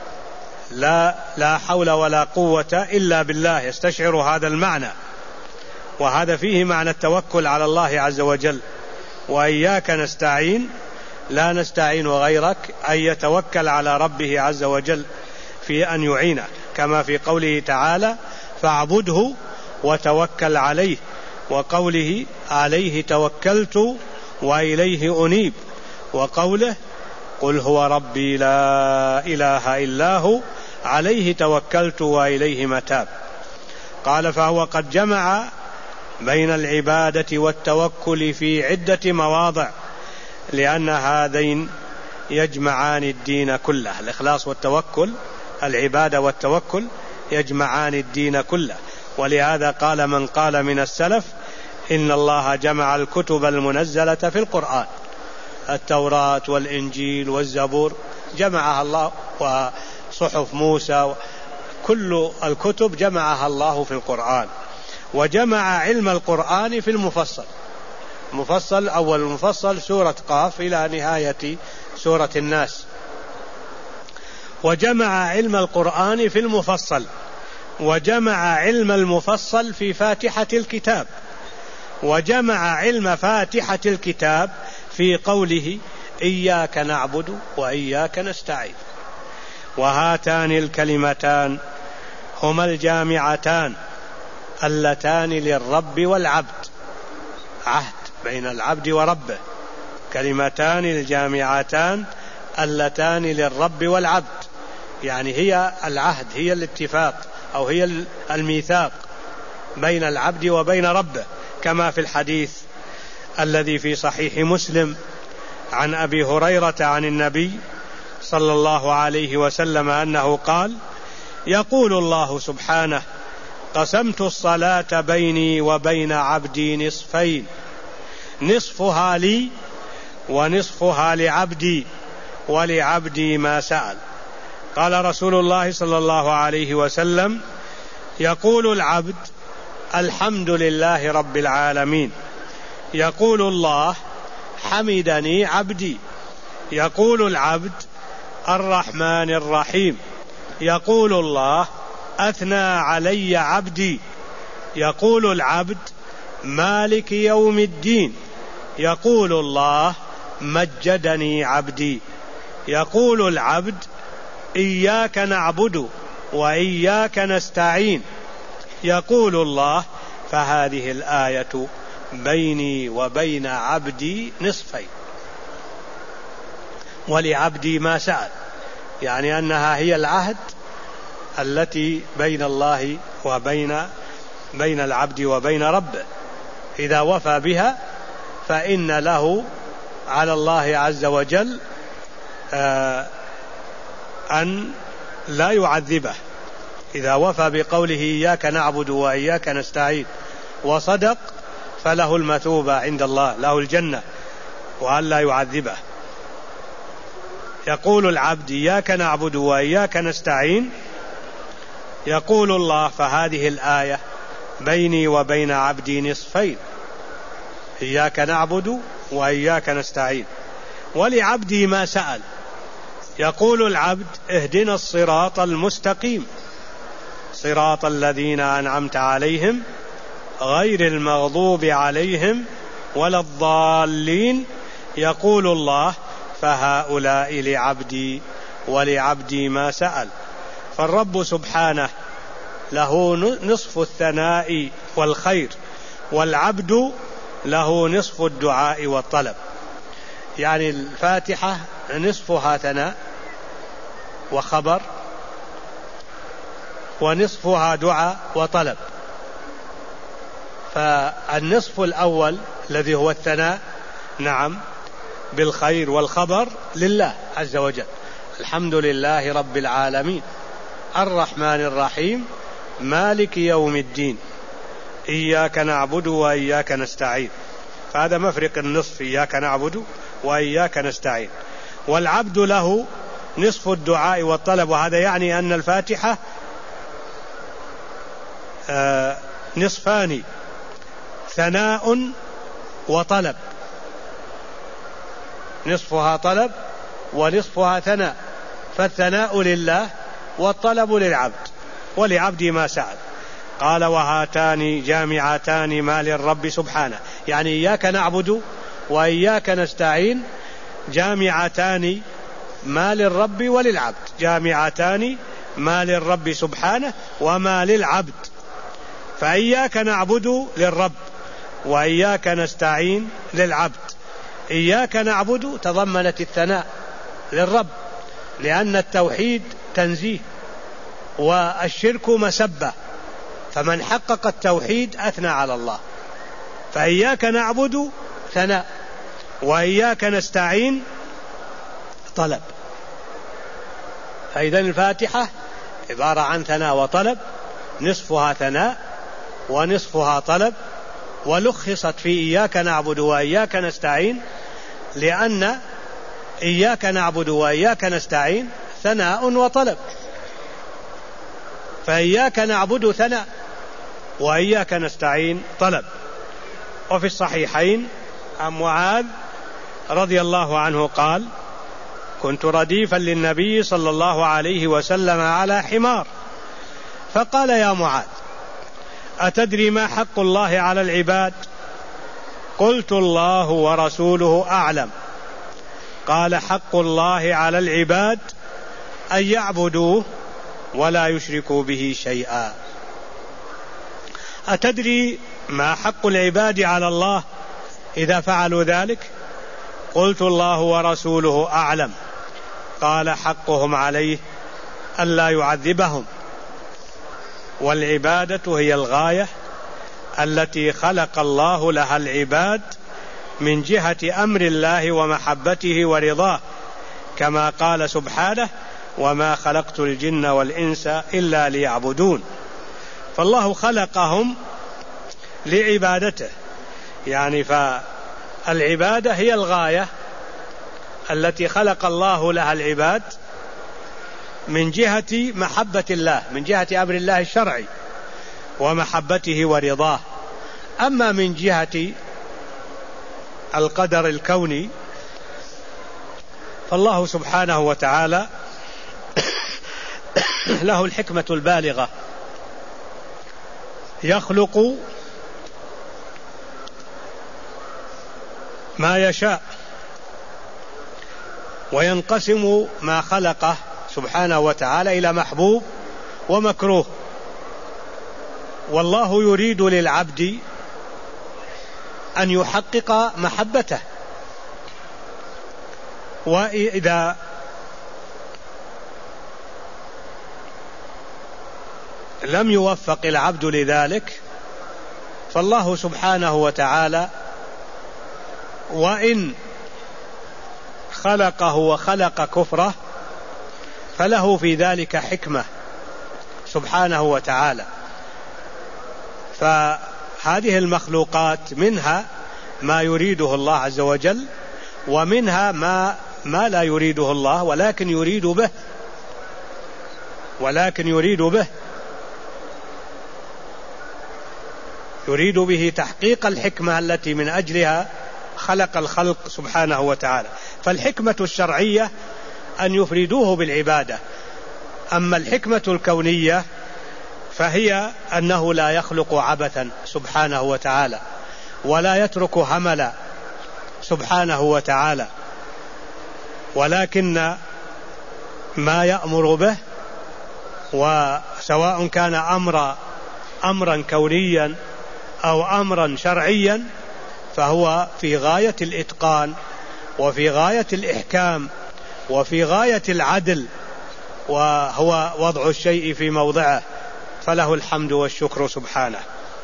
لا حول ولا قوة إلا بالله، يستشعر هذا المعنى، وهذا فيه معنى التوكل على الله عز وجل. وإياك نستعين لا نستعين غيرك، أي يتوكل على ربه عز وجل في أن يعينه، كما في قوله تعالى فاعبده وتوكل عليه، وقوله عليه توكلت وإليه أنيب، وقوله قل هو ربي لا إله إلا هو عليه توكلت وإليه متاب. قال فهو قد جمع بين العبادة والتوكل في عدة مواضع، لأن هذين يجمعان الدين كله، الإخلاص والتوكل، العبادة والتوكل يجمعان الدين كله. ولهذا قال من قال من السلف إن الله جمع الكتب المنزلة في القرآن، التوراة والإنجيل والزبور جمعها الله، وصحف موسى، كل الكتب جمعها الله في القرآن. وجمع علم القرآن في المفصل، مفصل أول المفصل سورة قاف إلى نهاية سورة الناس. وجمع علم القرآن في المفصل، وجمع علم المفصل في فاتحة الكتاب، وجمع علم فاتحة الكتاب في قوله إياك نعبد وإياك نستعين. وهاتان الكلمتان هما الجامعتان اللتان للرب والعبد، عهد بين العبد وربه، كلمتان الجامعتان اللتان للرب والعبد، يعني هي العهد، هي الاتفاق أو هي الميثاق بين العبد وبين ربه، كما في الحديث الذي في صحيح مسلم عن أبي هريرة عن النبي صلى الله عليه وسلم أنه قال يقول الله سبحانه قسمت الصلاة بيني وبين عبدي نصفين، نصفها لي ونصفها لعبدي ولعبدي ما سأل. قال رسول الله صلى الله عليه وسلم يقول العبد الحمد لله رب العالمين، يقول الله حمدني عبدي، يقول العبد الرحمن الرحيم، يقول الله أثنى علي عبدي، يقول العبد مالك يوم الدين، يقول الله مجدني عبدي، يقول العبد إياك نعبد وإياك نستعين، يقول الله فهذه الآية بيني وبين عبدي نصفين ولعبدي ما سأل، يعني أنها هي العهد التي بين الله وبين العبد وبين ربه، إذا وفى بها فإن له على الله عز وجل أن لا يعذبه، إذا وفى بقوله إياك نعبد وإياك نستعين وصدق فله المثوبة عند الله، له الجنة وأن لا يعذبه. يقول العبد إياك نعبد وإياك نستعين، يقول الله فهذه الآية بيني وبين عبدي نصفين، إياك نعبد وإياك نستعين، ولعبدي ما سأل، يقول العبد اهدنا الصراط المستقيم صراط الذين أنعمت عليهم غير المغضوب عليهم ولا الضالين، يقول الله فهؤلاء لعبدي ولعبدي ما سأل. فالرب سبحانه له نصف الثناء والخير، والعبد له نصف الدعاء والطلب، يعني الفاتحة نصفها ثناء وخبر، ونصفها دعاء وطلب. فالنصف الأول الذي هو الثناء نعم بالخير والخبر لله عز وجل، الحمد لله رب العالمين الرحمن الرحيم مالك يوم الدين إياك نعبد وإياك نستعين، فهذا مفرق النصف، إياك نعبد وإياك نستعين. والعبد له نصف الدعاء والطلب، وهذا يعني أن الفاتحة نصفان، ثناء وطلب، نصفها طلب ونصفها ثناء، فالثناء لله والطلب للعبد ولعبد ما سأل. قال وهاتان جامعتان ما للرب سبحانه، يعني إياك نعبد وإياك نستعين جامعتان ما للرب وللعبد، جامعتان ما للرب سبحانه وما للعبد. فإياك نعبد للرب وإياك نستعين للعبد. إياك نعبد تضمنت الثناء للرب، لأن التوحيد تنزيه والشرك مسبة، فمن حقق التوحيد أثنى على الله. فإياك نعبد ثناء وإياك نستعين طلب. فإذا الفاتحة عبارة عن ثناء وطلب، نصفها ثناء ونصفها طلب، ولخصت في إياك نعبد وإياك نستعين، لأن إياك نعبد وإياك نستعين ثناء وطلب. فإياك نعبد ثناء وإياك نستعين طلب. وفي الصحيحين عن معاذ رضي الله عنه قال: كنت رديفا للنبي صلى الله عليه وسلم على حمار، فقال: يا معاذ، أتدري ما حق الله على العباد؟ قلت: الله ورسوله أعلم. قال: حق الله على العباد أن يعبدوه ولا يشركوا به شيئا. أتدري ما حق العباد على الله إذا فعلوا ذلك؟ قلت: الله ورسوله أعلم. قال: حقهم عليه ألا يعذبهم. والعبادة هي الغاية التي خلق الله لها العباد من جهة أمر الله ومحبته ورضاه، كما قال سبحانه: وما خلقت الجن والإنس إلا ليعبدون. فالله خلقهم لعبادته، يعني فالعبادة هي الغاية التي خلق الله لها العباد من جهة محبة الله، من جهة أمر الله الشرعي ومحبته ورضاه. أما من جهة القدر الكوني فالله سبحانه وتعالى له الحكمة البالغة، يخلق ما يشاء وينقسم ما خلقه سبحانه وتعالى إلى محبوب ومكروه. والله يريد للعبد أن يحقق محبته، وإذا لم يوفق العبد لذلك فالله سبحانه وتعالى وإن خلقه وخلق كفره فله في ذلك حكمة سبحانه وتعالى. فهذه المخلوقات منها ما يريده الله عز وجل، ومنها ما لا يريده الله ولكن يريد به يريد به تحقيق الحكمة التي من أجلها خلق الخلق سبحانه وتعالى. فالحكمة الشرعية أن يفردوه بالعبادة. أما الحكمة الكونية فهي أنه لا يخلق عبثا سبحانه وتعالى، ولا يترك هملا سبحانه وتعالى، ولكن ما يأمر به، وسواء كان أمرا كونيا أو أمرا شرعيا، فهو في غاية الإتقان وفي غاية الإحكام وفي غاية العدل، وهو وضع الشيء في موضعه، فله الحمد والشكر سبحانه.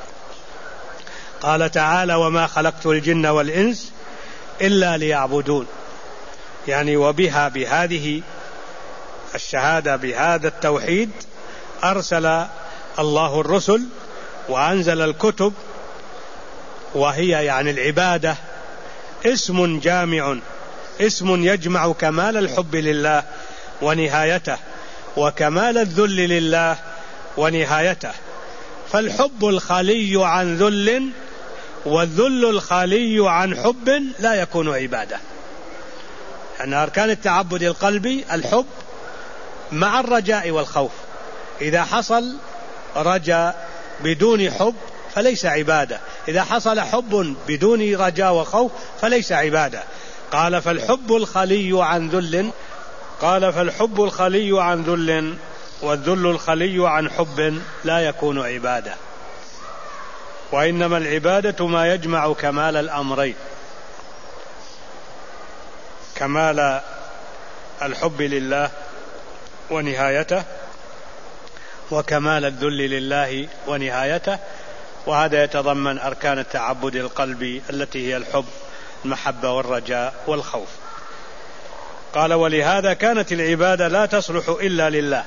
قال تعالى: وما خلقت الجن والإنس إلا ليعبدون. يعني بهذه الشهادة، بهذا التوحيد، أرسل الله الرسل وأنزل الكتب، وهي يعني العبادة اسم جامع، اسم يجمع كمال الحب لله ونهايته، وكمال الذل لله ونهايته. فالحب الخالي عن ذل والذل الخالي عن حب لا يكون عبادة. أن أركان التعبد القلبي الحب مع الرجاء والخوف. إذا حصل رجاء بدون حب فليس عبادة، إذا حصل حب بدون رجاء وخوف فليس عبادة. قال: فالحب الخالي عن ذل والذل الخلي عن حب لا يكون عبادة، وإنما العبادة ما يجمع كمال الأمرين: كمال الحب لله ونهايته، وكمال الذل لله ونهايته. وهذا يتضمن أركان التعبد القلبي التي هي الحب، المحبة والرجاء والخوف. قال: ولهذا كانت العبادة لا تصلح إلا لله،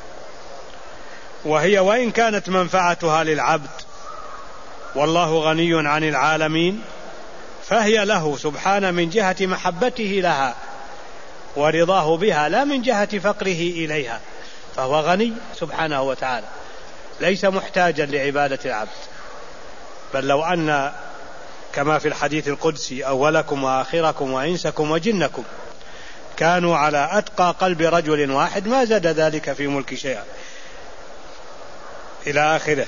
وهي وإن كانت منفعتها للعبد والله غني عن العالمين، فهي له سبحانه من جهة محبته لها ورضاه بها، لا من جهة فقره إليها، فهو غني سبحانه وتعالى، ليس محتاجا لعبادة العبد. بل لو أن كما في الحديث القدسي: أولكم وآخركم وإنسكم وجنكم كانوا على أتقى قلب رجل واحد ما زاد ذلك في ملك شيئا، إلى آخره.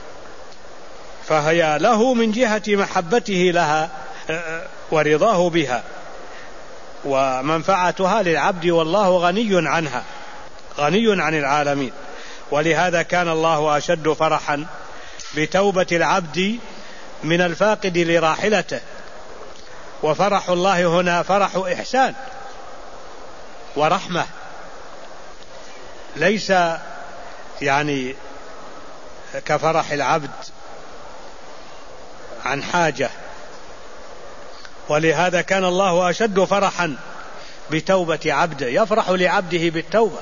فهي له من جهة محبته لها ورضاه بها، ومنفعتها للعبد والله غني عنها، غني عن العالمين. ولهذا كان الله أشد فرحا بتوبة العبد من الفاقد لراحلته. وفرح الله هنا فرح إحسان ورحمة، ليس يعني كفرح العبد عن حاجة. ولهذا كان الله أشد فرحا بتوبة عبده، يفرح لعبده بالتوبة.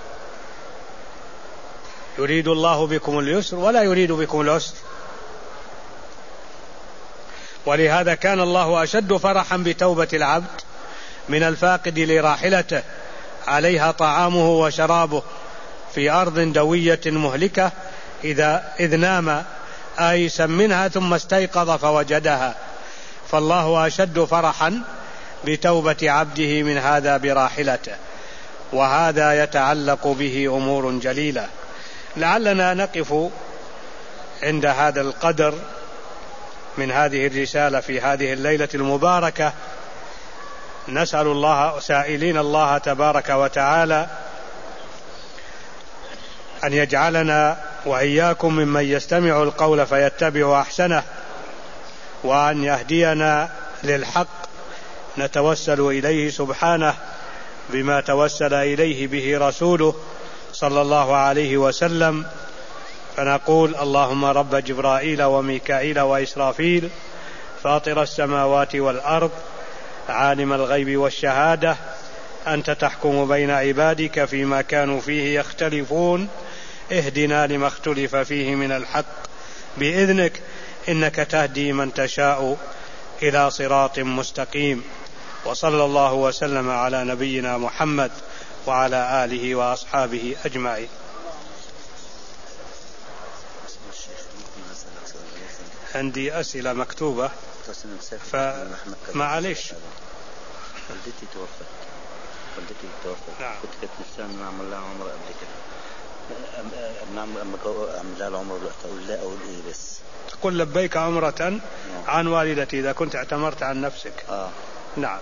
يريد الله بكم اليسر ولا يريد بكم العسر. ولهذا كان الله أشد فرحا بتوبة العبد من الفاقد لراحلته عليها طعامه وشرابه في أرض دوية مهلكة إذ نام آيسا منها ثم استيقظ فوجدها. فالله أشد فرحا بتوبة عبده من هذا براحلته، وهذا يتعلق به أمور جليلة. لعلنا نقف عند هذا القدر من هذه الرسالة في هذه الليلة المباركة، نسأل الله سائلين الله تبارك وتعالى أن يجعلنا وإياكم ممن يستمع القول فيتبع أحسنه، وأن يهدينا للحق نتوسل إليه سبحانه بما توسل إليه به رسوله صلى الله عليه وسلم، فنقول: اللهم رب جبرائيل وميكائيل وإسرافيل فاطر السماوات والأرض عالم الغيب والشهادة، أنت تحكم بين عبادك فيما كانوا فيه يختلفون، اهدنا لما اختلف فيه من الحق بإذنك، إنك تهدي من تشاء إلى صراط مستقيم. وصلى الله وسلم على نبينا محمد وعلى آله وأصحابه أجمعين. عندي أسئلة مكتوبة فمعليش. والدتي توفت. نعم. كنت نسان نعمل لها عمر قبل كده. أعمل لها العمر أقول لا أقول إيه بس. تقول لبيك عمرة عن والدتي إذا كنت اعتمرت عن نفسك. نعم.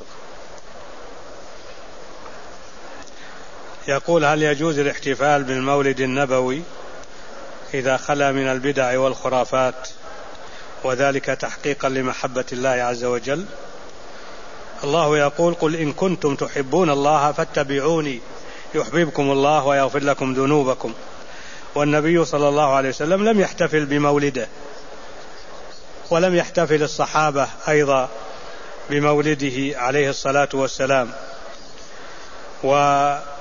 يقول: هل يجوز الاحتفال بالمولد النبوي إذا خلا من البدع والخرافات، وذلك تحقيقا لمحبة الله عز وجل؟ الله يقول: قل إن كنتم تحبون الله فاتبعوني يحببكم الله ويغفر لكم ذنوبكم. والنبي صلى الله عليه وسلم لم يحتفل بمولده، ولم يحتفل الصحابة أيضا بمولده عليه الصلاة والسلام. وإذا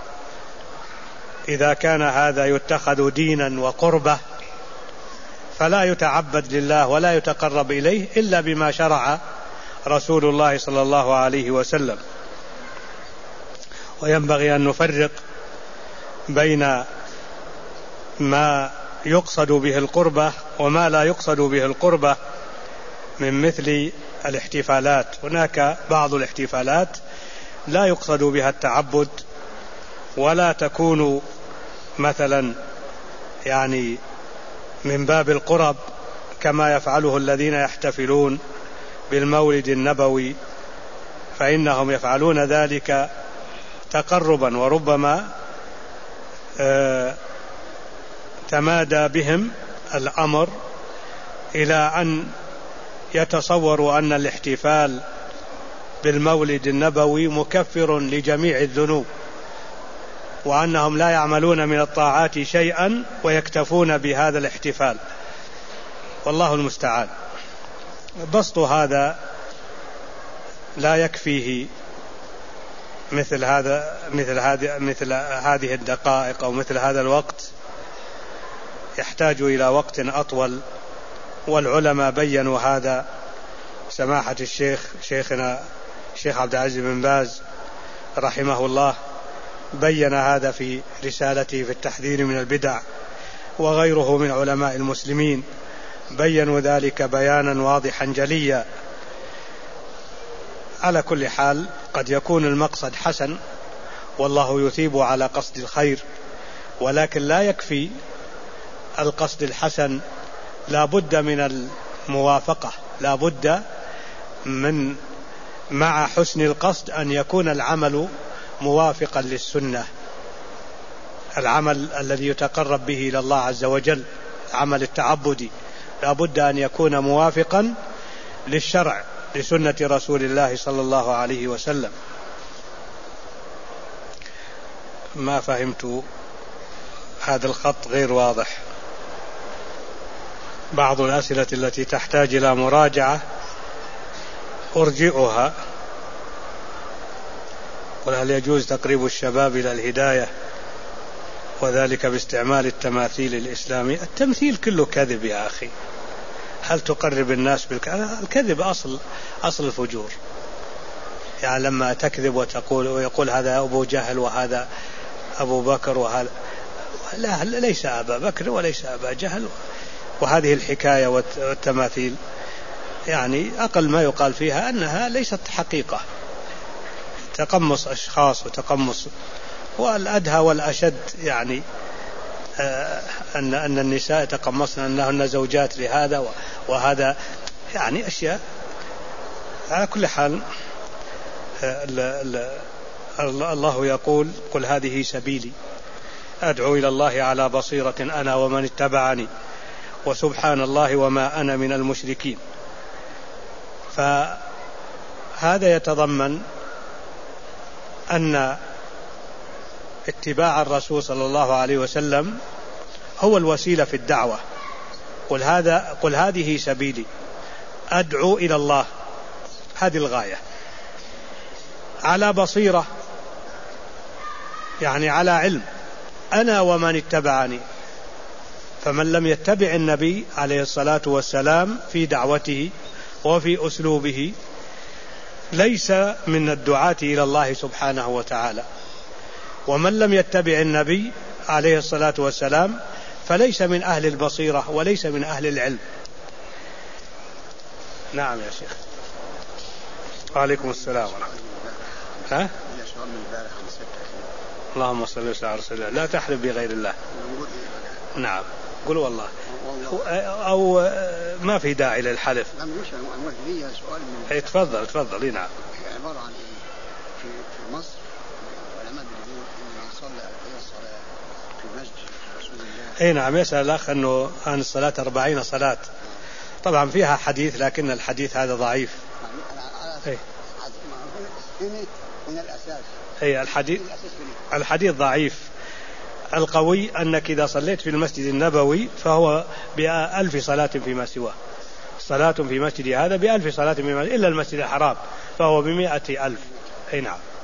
كان هذا يتخذ دينا وقربة فلا يتعبد لله ولا يتقرب إليه إلا بما شرع رسول الله صلى الله عليه وسلم. وينبغي أن نفرق بين ما يقصد به القربة وما لا يقصد به القربة من مثل الاحتفالات. هناك بعض الاحتفالات لا يقصد بها التعبد، ولا تكون مثلا يعني من باب القرب كما يفعله الذين يحتفلون بالمولد النبوي، فإنهم يفعلون ذلك تقربا، وربما تمادى بهم الأمر إلى أن يتصوروا أن الاحتفال بالمولد النبوي مكفر لجميع الذنوب، وأنهم لا يعملون من الطاعات شيئا ويكتفون بهذا الاحتفال، والله المستعان. بسط هذا لا يكفيه مثل هذه الدقائق أو مثل هذا الوقت، يحتاج إلى وقت أطول، والعلماء بيّنوا هذا. سماحة شيخنا الشيخ عبد العزيز بن باز رحمه الله بيّن هذا في رسالته في التحذير من البدع، وغيره من علماء المسلمين بيّنوا ذلك بيانا واضحا جليا. على كل حال قد يكون المقصد حسن والله يثيب على قصد الخير، ولكن لا يكفي القصد الحسن، لا بد من الموافقة، لا بد من مع حسن القصد أن يكون العمل موافقا للسنة، العمل الذي يتقرب به إلى الله عز وجل، العمل التعبدي، لا بد أن يكون موافقا للشرع، لسنة رسول الله صلى الله عليه وسلم. ما فهمت، هذا الخط غير واضح. بعض الأسئلة التي تحتاج إلى مراجعة أرجئها. وهل يجوز تقريب الشباب إلى الهداية وذلك باستعمال التماثيل الإسلامية؟ التمثيل كله كذب يا أخي، هل تقرب الناس الكذب أصل الفجور. يعني لما تكذب وتقول ويقول هذا أبو جهل وهذا أبو بكر وهذا، لا، ليس أبا بكر وليس أبا جهل، وهذه الحكاية والتماثيل يعني أقل ما يقال فيها أنها ليست حقيقة، تقمص أشخاص وتقمص. والأدهى والأشد يعني أن النساء تقمصن أنهن زوجات لهذا وهذا، يعني أشياء. على كل حال الله يقول قل هذه سبيلي أدعو إلى الله على بصيرة أنا ومن اتبعني وسبحان الله وما أنا من المشركين. فهذا يتضمن أن اتباع الرسول صلى الله عليه وسلم هو الوسيلة في الدعوة. قل هذه سبيلي أدعو إلى الله، هذه الغاية، على بصيرة يعني على علم، أنا ومن اتبعني. فمن لم يتبع النبي عليه الصلاة والسلام في دعوته وفي أسلوبه ليس من الدعاة إلى الله سبحانه وتعالى، ومن لم يتبع النبي عليه الصلاة والسلام فليس من أهل البصيرة وليس من أهل العلم. نعم يا شيخ. وعليكم السلام ورحمة الله. اللهم صل وسلم على رسول الله. لا تحلف بغير الله. نعم قل والله، أو ما في داعي للحلف. تفضل. نعم. عبارة عن في مصر العلماء بيقولون إن صلى الصلاة في مسجد رسول الله. نعم، يسأل الأخ أنه عن الصلاة 40 صلاة، طبعا فيها حديث لكن الحديث هذا ضعيف. من الأساس الحديث ضعيف. القوي أنك إذا صليت في المسجد النبوي فهو ب1000 صلاة فيما سواه، صلاة في مسجد هذا ب1000 صلاة فيما إلا المسجد الحرام فهو ب100,000. نعم.